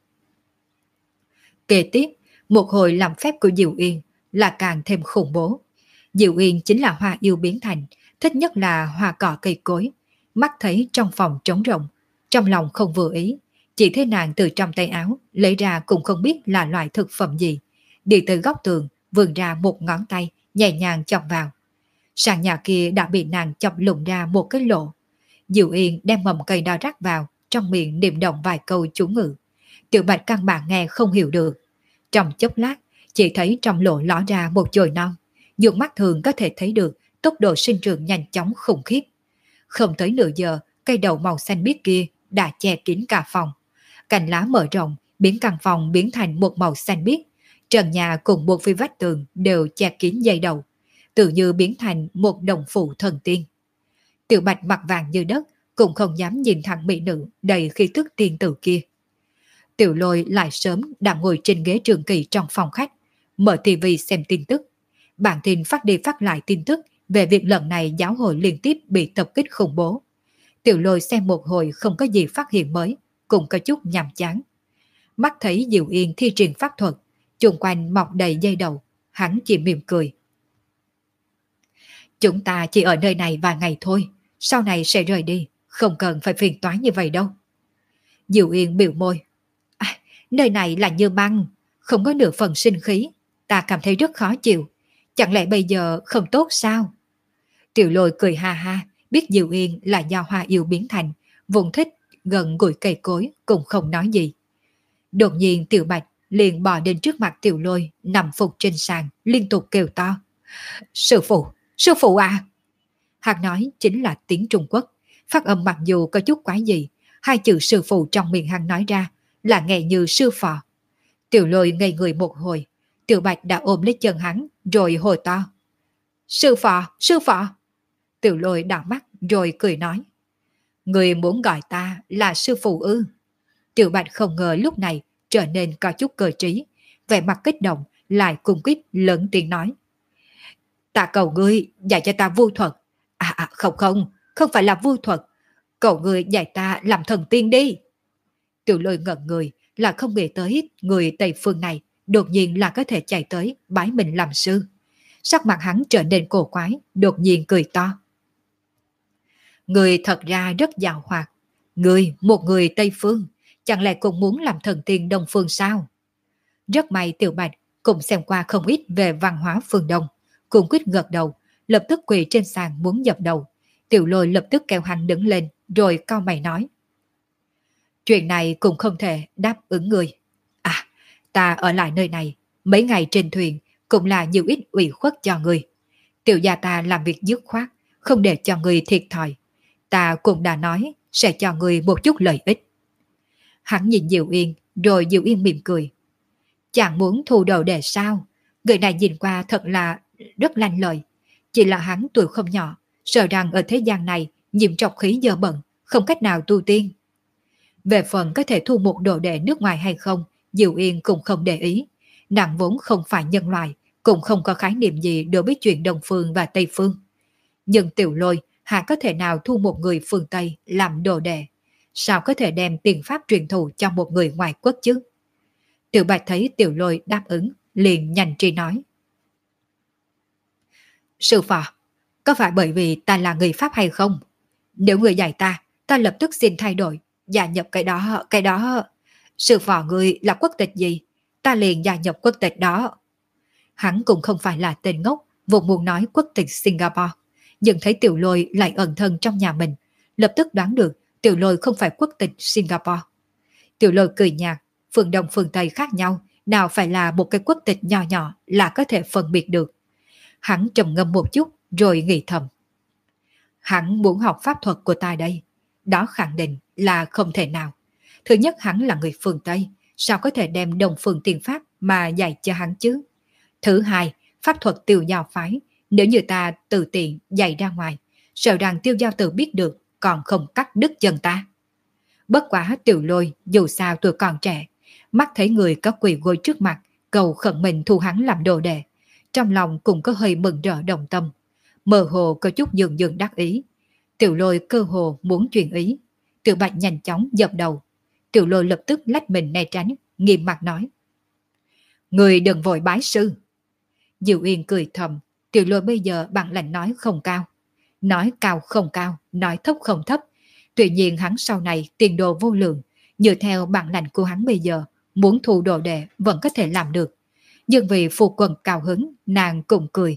S1: Kế tiếp, một hồi làm phép của Diệu Yên là càng thêm khủng bố. Diệu Yên chính là hoa yêu biến thành, thích nhất là hoa cỏ cây cối. Mắt thấy trong phòng trống rộng, trong lòng không vừa ý, chỉ thấy nàng từ trong tay áo lấy ra cũng không biết là loại thực phẩm gì, đi tới góc tường vươn ra một ngón tay nhẹ nhàng chọc vào. Sàn nhà kia đã bị nàng chọc lụng ra một cái lỗ. Diệu Yên đem mầm cây đó rắc vào, trong miệng niệm động vài câu chú ngữ. Tiểu Bạch căn bản nghe không hiểu được. Trong chốc lát, chỉ thấy trong lỗ ló ra một chồi non. Dùng mắt thường có thể thấy được tốc độ sinh trưởng nhanh chóng khủng khiếp. Không tới nửa giờ, cây đậu màu xanh biếc kia đã che kín cả phòng. Cành lá mở rộng, biến căn phòng biến thành một màu xanh biếc. Trần nhà cùng một phía vách tường đều che kín dây đậu, tự như biến thành một đồng phụ thần tiên. Tiểu Bạch mặt vàng như đất, cũng không dám nhìn thẳng mỹ nữ đầy khí tức tiên tử kia. Tiểu Lôi lại sớm đã ngồi trên ghế trường kỳ trong phòng khách, mở tivi xem tin tức. Bản tin phát đi phát lại tin tức về việc lần này giáo hội liên tiếp bị tập kích khủng bố. Tiểu Lôi xem một hồi không có gì phát hiện mới, cũng có chút nhàm chán. Mắt thấy Diệu Yên thi triển pháp thuật, chung quanh mọc đầy dây đầu, hắn chỉ mỉm cười. Chúng ta chỉ ở nơi này vài ngày thôi, sau này sẽ rời đi, không cần phải phiền toái như vậy đâu. Diệu Yên biểu môi. Nơi này là như băng, không có nửa phần sinh khí, ta cảm thấy rất khó chịu. Chẳng lẽ bây giờ không tốt sao? Tiểu Lôi cười ha ha, biết Diệu Yên là do hoa yêu biến thành, vùng thích gần gũi cây cối cũng không nói gì. Đột nhiên Tiểu Bạch liền bò đến trước mặt Tiểu Lôi, nằm phục trên sàn, liên tục kêu to. Sư phụ à! Hắn nói chính là tiếng Trung Quốc, phát âm mặc dù có chút quái dị, hai chữ sư phụ trong miệng hắn nói ra là nghe như sư phò. Tiểu Lôi ngây người một hồi, Tiểu Bạch đã ôm lấy chân hắn rồi hồi to. Sư phò, sư phò! Tiểu Lôi đảo mắt rồi cười nói. Người muốn gọi ta là sư phụ ư? Tiểu Bạch không ngờ lúc này trở nên có chút cơ trí, vẻ mặt kích động lại cung quýt lớn tiếng nói. Ta cầu ngươi dạy cho ta vu thuật. Không phải là vu thuật. Cầu ngươi dạy ta làm thần tiên đi. Tiểu Lôi ngẩn người là không nghĩ tới người Tây Phương này đột nhiên là có thể chạy tới bái mình làm sư. Sắc mặt hắn trở nên cổ quái, đột nhiên cười to. Người thật ra rất giàu hoạt. Người, một người Tây Phương, chẳng lẽ cũng muốn làm thần tiên Đông Phương sao? Rất may Tiểu Bạch cũng xem qua không ít về văn hóa phương Đông, cùng quyết gật đầu, lập tức quỳ trên sàn muốn dập đầu. Tiểu Lôi lập tức kéo hắn đứng lên, rồi cau mày nói. Chuyện này cũng không thể đáp ứng người. Ta ở lại nơi này, mấy ngày trên thuyền cũng là nhiều ít ủy khuất cho người. Tiểu gia ta làm việc dứt khoát, không để cho người thiệt thòi. Ta cũng đã nói sẽ cho người một chút lợi ích. Hắn nhìn Diệu Yên, rồi Diệu Yên mỉm cười. Chàng muốn thu đồ đề sao? Người này nhìn qua thật là rất lanh lợi. Chỉ là hắn tuổi không nhỏ, sợ rằng ở thế gian này nhiễm trọc khí dơ bẩn, không cách nào tu tiên. Về phần có thể thu một đồ đệ nước ngoài hay không, Diệu Yên cũng không để ý. Nàng vốn không phải nhân loại, cũng không có khái niệm gì đối với chuyện Đông Phương và Tây Phương. Nhưng Tiểu Lôi hạ có thể nào thu một người phương Tây làm đồ đệ? Sao có thể đem tiền pháp truyền thụ cho một người ngoại quốc chứ? Tiểu Bạch thấy Tiểu Lôi đáp ứng, liền nhanh trí nói. Sư phò, có phải bởi vì ta là người Pháp hay không? Nếu người dạy ta lập tức xin thay đổi, gia nhập cái đó. Sư phò người là quốc tịch gì? Ta liền gia nhập quốc tịch đó. Hắn cũng không phải là tên ngốc, vốn muốn nói quốc tịch Singapore. Nhưng thấy Tiểu Lôi lại ẩn thân trong nhà mình, lập tức đoán được Tiểu Lôi không phải quốc tịch Singapore. Tiểu Lôi cười nhạt, phương Đông phương Tây khác nhau, nào phải là một cái quốc tịch nhỏ nhỏ là có thể phân biệt được. Hắn trầm ngâm một chút rồi nghĩ thầm. Hắn muốn học pháp thuật của ta đây. Đó khẳng định là không thể nào. Thứ nhất, hắn là người phương Tây, sao có thể đem Đông phương tiên pháp mà dạy cho hắn chứ? Thứ hai, pháp thuật Tiêu Giao phái, nếu như ta tự tiện dạy ra ngoài, sợ rằng Tiêu Giao Tử biết được còn không cắt đứt chân ta. Bất quá Tiểu Lôi dù sao tuổi còn trẻ, mắt thấy người có quỳ gối trước mặt, cầu khẩn mình thu hắn làm đồ đệ, trong lòng cũng có hơi mừng rỡ đồng tâm, mơ hồ có chút dường dường đắc ý. Tiểu Lôi cơ hồ muốn truyền ý. Tiểu Bạch nhanh chóng dập đầu. Tiểu Lôi lập tức lách mình né tránh, nghiêm mặt nói. Người đừng vội bái sư. Diệu Yên cười thầm, Tiểu Lôi bây giờ bản lĩnh nói không cao. Nói cao không cao, nói thấp không thấp. Tuy nhiên hắn sau này tiền đồ vô lượng, dựa theo bản lĩnh của hắn bây giờ, muốn thu đồ đệ vẫn có thể làm được. Nhưng vì phu quân cao hứng, nàng cũng cười.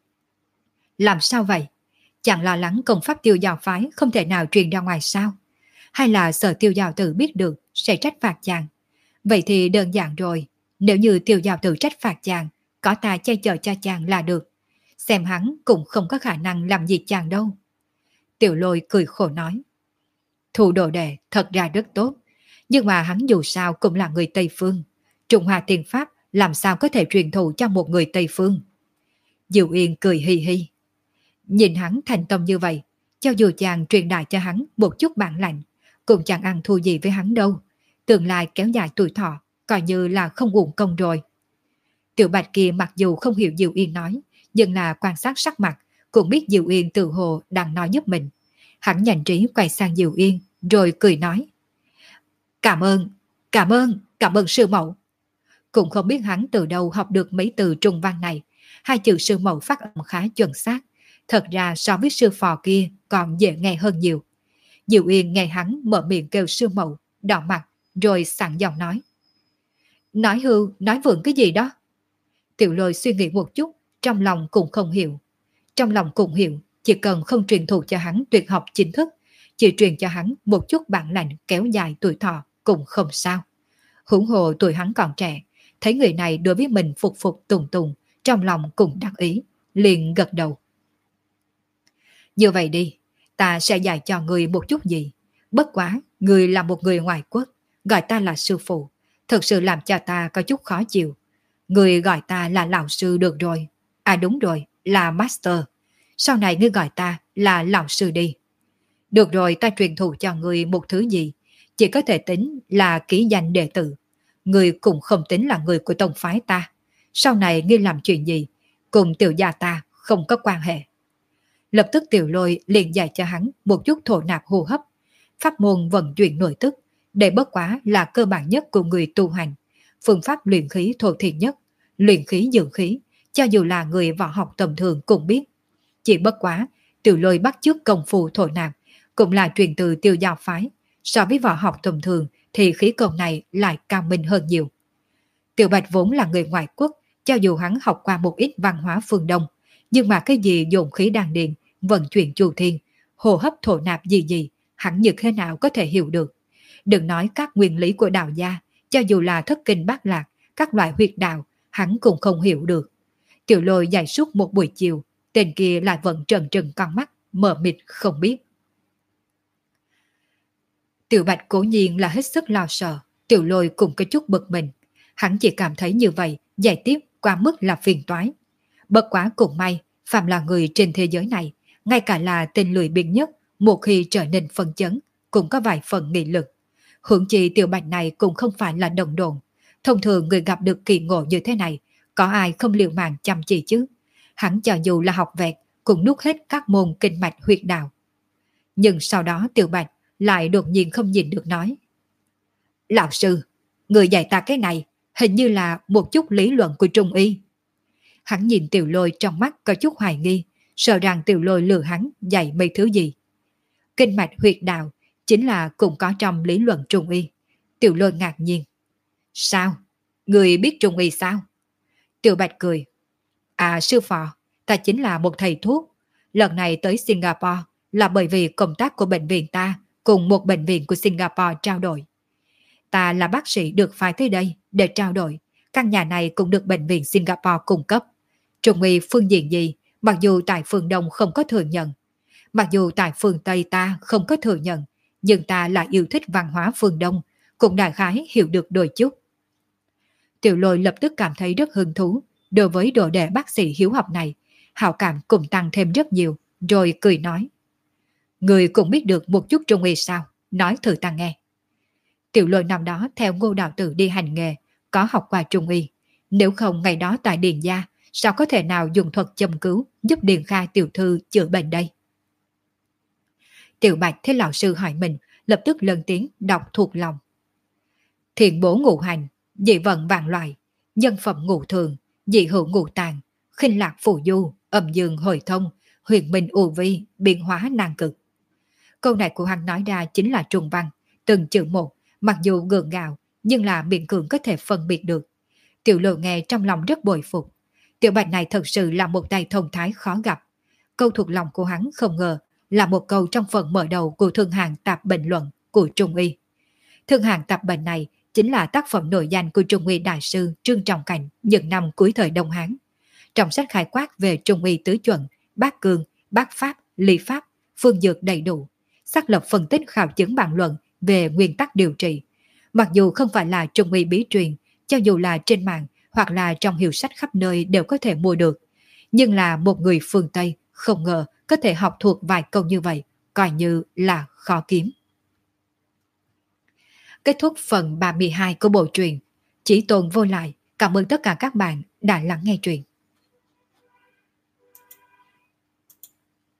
S1: Làm sao vậy? Chẳng lo lắng công pháp Tiêu Giao phái không thể nào truyền ra ngoài sao? Hay là sợ Tiêu Giao Tử biết được sẽ trách phạt chàng? Vậy thì đơn giản rồi, nếu như Tiêu Giao Tử trách phạt chàng, có ta che chở cho chàng là được. Xem hắn cũng không có khả năng làm gì chàng đâu. Tiểu Lôi cười khổ nói. Thu đồ đệ thật ra rất tốt, nhưng mà hắn dù sao cũng là người Tây Phương. Trung Hoa Tiên Pháp làm sao có thể truyền thụ cho một người Tây Phương? Diệu Yên cười hi hi. Nhìn hắn thành tâm như vậy, cho dù chàng truyền đại cho hắn một chút bản lạnh, cũng chẳng ăn thua gì với hắn đâu. Tương lai kéo dài tuổi thọ, coi như là không uổng công rồi. Tiểu Bạch kia mặc dù không hiểu Diệu Yên nói, nhưng là quan sát sắc mặt, cũng biết Diệu Yên tự hồ đang nói giúp mình. Hắn nhanh trí quay sang Diệu Yên, rồi cười nói. Cảm ơn, cảm ơn sư mẫu. Cũng không biết hắn từ đâu học được mấy từ trung văn này. Hai chữ sư mẫu phát âm khá chuẩn xác. Thật ra so với sư phò kia còn dễ nghe hơn nhiều. Diệu Yên nghe hắn mở miệng kêu sư mẫu, đỏ mặt, rồi sẵn giọng nói. Nói hưu, nói vượng cái gì đó? Tiểu Lôi suy nghĩ một chút, trong lòng cũng không hiểu. Trong lòng cũng hiểu, chỉ cần không truyền thụ cho hắn tuyệt học chính thức, chỉ truyền cho hắn một chút bản lĩnh kéo dài tuổi thọ cũng không sao. Huống hồ tuổi hắn còn trẻ, thấy người này đối với mình phục phục tùng tùng, trong lòng cũng đắc ý, liền gật đầu. Như vậy đi, ta sẽ dạy cho người một chút gì. Bất quá, người là một người ngoại quốc, gọi ta là sư phụ, thật sự làm cho ta có chút khó chịu. Người gọi ta là lão sư được rồi. À đúng rồi, là master. Sau này ngươi gọi ta là lão sư đi. Được rồi, ta truyền thụ cho người một thứ gì, chỉ có thể tính là ký danh đệ tử. Người cũng không tính là người của tông phái ta. Sau này ngươi làm chuyện gì, cùng tiểu gia ta không có quan hệ. Lập tức Tiểu Lôi liền dạy cho hắn một chút thổ nạp hô hấp. Pháp môn vận chuyển nội tức, để bất quá là cơ bản nhất của người tu hành. Phương pháp luyện khí thổ thiện nhất, luyện khí dưỡng khí, cho dù là người võ học tầm thường cũng biết. Chỉ bất quá, Tiểu Lôi bắt chước công phu thổ nạp, cũng là truyền từ Tiêu Giao phái. So với võ học tầm thường thì khí công này lại cao minh hơn nhiều. Tiểu Bạch vốn là người ngoại quốc, cho dù hắn học qua một ít văn hóa phương Đông, nhưng mà cái gì dồn khí đan điền, vận chuyển chu thiên, hô hấp thổ nạp gì, hắn như thế nào có thể hiểu được. Đừng nói các nguyên lý của đạo gia, cho dù là thất kinh bát lạc, các loại huyệt đạo, hắn cũng không hiểu được. Tiểu Lôi dạy suốt một buổi chiều, tên kia lại vẫn trần trừng con mắt, mờ mịt không biết. Tiểu Bạch cố nhiên là hết sức lo sợ, Tiểu Lôi cũng có chút bực mình. Hắn chỉ cảm thấy như vậy, dạy tiếp qua mức là phiền toái. Bất quá cũng may, phàm là người trên thế giới này, ngay cả là tên lười biếng nhất, một khi trở nên phân chấn, cũng có vài phần nghị lực. Hưởng chi Tiểu Bạch này cũng không phải là đồng đồn. Thông thường người gặp được kỳ ngộ như thế này, có ai không liều mạng chăm chỉ chứ? Hắn cho dù là học vẹt, cũng nuốt hết các môn kinh mạch huyệt đạo. Nhưng sau đó Tiểu Bạch lại đột nhiên không nhìn được nói. Lão sư, người dạy ta cái này, hình như là một chút lý luận của Trung Y. Hắn nhìn Tiểu Lôi trong mắt có chút hoài nghi, sợ rằng Tiểu Lôi lừa hắn dạy mấy thứ gì. Kinh mạch huyệt đạo chính là cũng có trong lý luận Trung Y. Tiểu Lôi ngạc nhiên. Sao? Người biết Trung Y sao? Tiểu Bạch cười. À sư phò, ta chính là một thầy thuốc. Lần này tới Singapore là bởi vì công tác của bệnh viện ta cùng một bệnh viện của Singapore trao đổi. Ta là bác sĩ được phái tới đây để trao đổi. Căn nhà này cũng được bệnh viện Singapore cung cấp. Trung Y phương diện gì, mặc dù tại phương Đông không có thừa nhận, mặc dù tại phương Tây ta không có thừa nhận, nhưng ta lại yêu thích văn hóa phương Đông, cũng đại khái hiểu được đôi chút. Tiểu Lôi lập tức cảm thấy rất hứng thú đối với đồ đệ bác sĩ hiếu học này, hảo cảm cũng tăng thêm rất nhiều, rồi cười nói. Người cũng biết được một chút Trung Y sao, nói thử ta nghe. Tiểu Lôi năm đó theo Ngô đạo tử đi hành nghề, có học qua Trung Y. Nếu không ngày đó tại Điền Gia, sao có thể nào dùng thuật châm cứu giúp Điền Kha tiểu thư chữa bệnh đây? Tiểu Bạch thấy lão sư hỏi mình, lập tức lên tiếng đọc thuộc lòng. Thiện bố ngũ hành, dị vận vạn loại, nhân phẩm ngũ thường, dị hữu ngũ tàng, khinh lạc phù du, âm dương hồi thông, huyền minh u vi, biến hóa nan cực. Câu này của hắn nói ra chính là trung văn, từng chữ một, mặc dù gượng gạo, nhưng là miệng cường có thể phân biệt được. Tiểu Lôi nghe trong lòng rất bội phục. Tiểu Bạch này thật sự là một tay thông thái khó gặp. Câu thuộc lòng của hắn không ngờ là một câu trong phần mở đầu của Thương Hàn Tạp Bệnh Luận của Trung Y. Thương Hàn Tạp Bệnh này chính là tác phẩm nổi danh của Trung Y đại sư Trương Trọng Cảnh những năm cuối thời Đông Hán. Trong sách khai quát về Trung Y tứ chuẩn, bát cương, bát pháp, lý pháp, phương dược đầy đủ, xác lập phân tích khảo chứng bàn luận về nguyên tắc điều trị. Mặc dù không phải là Trung Y bí truyền, cho dù là trên mạng hoặc là trong hiệu sách khắp nơi đều có thể mua được, nhưng là một người phương Tây không ngờ có thể học thuộc vài câu như vậy coi như là khó kiếm. Kết thúc phần 32 của bộ truyện Chỉ Tồn Vô Lại. Cảm ơn tất cả các bạn đã lắng nghe truyện.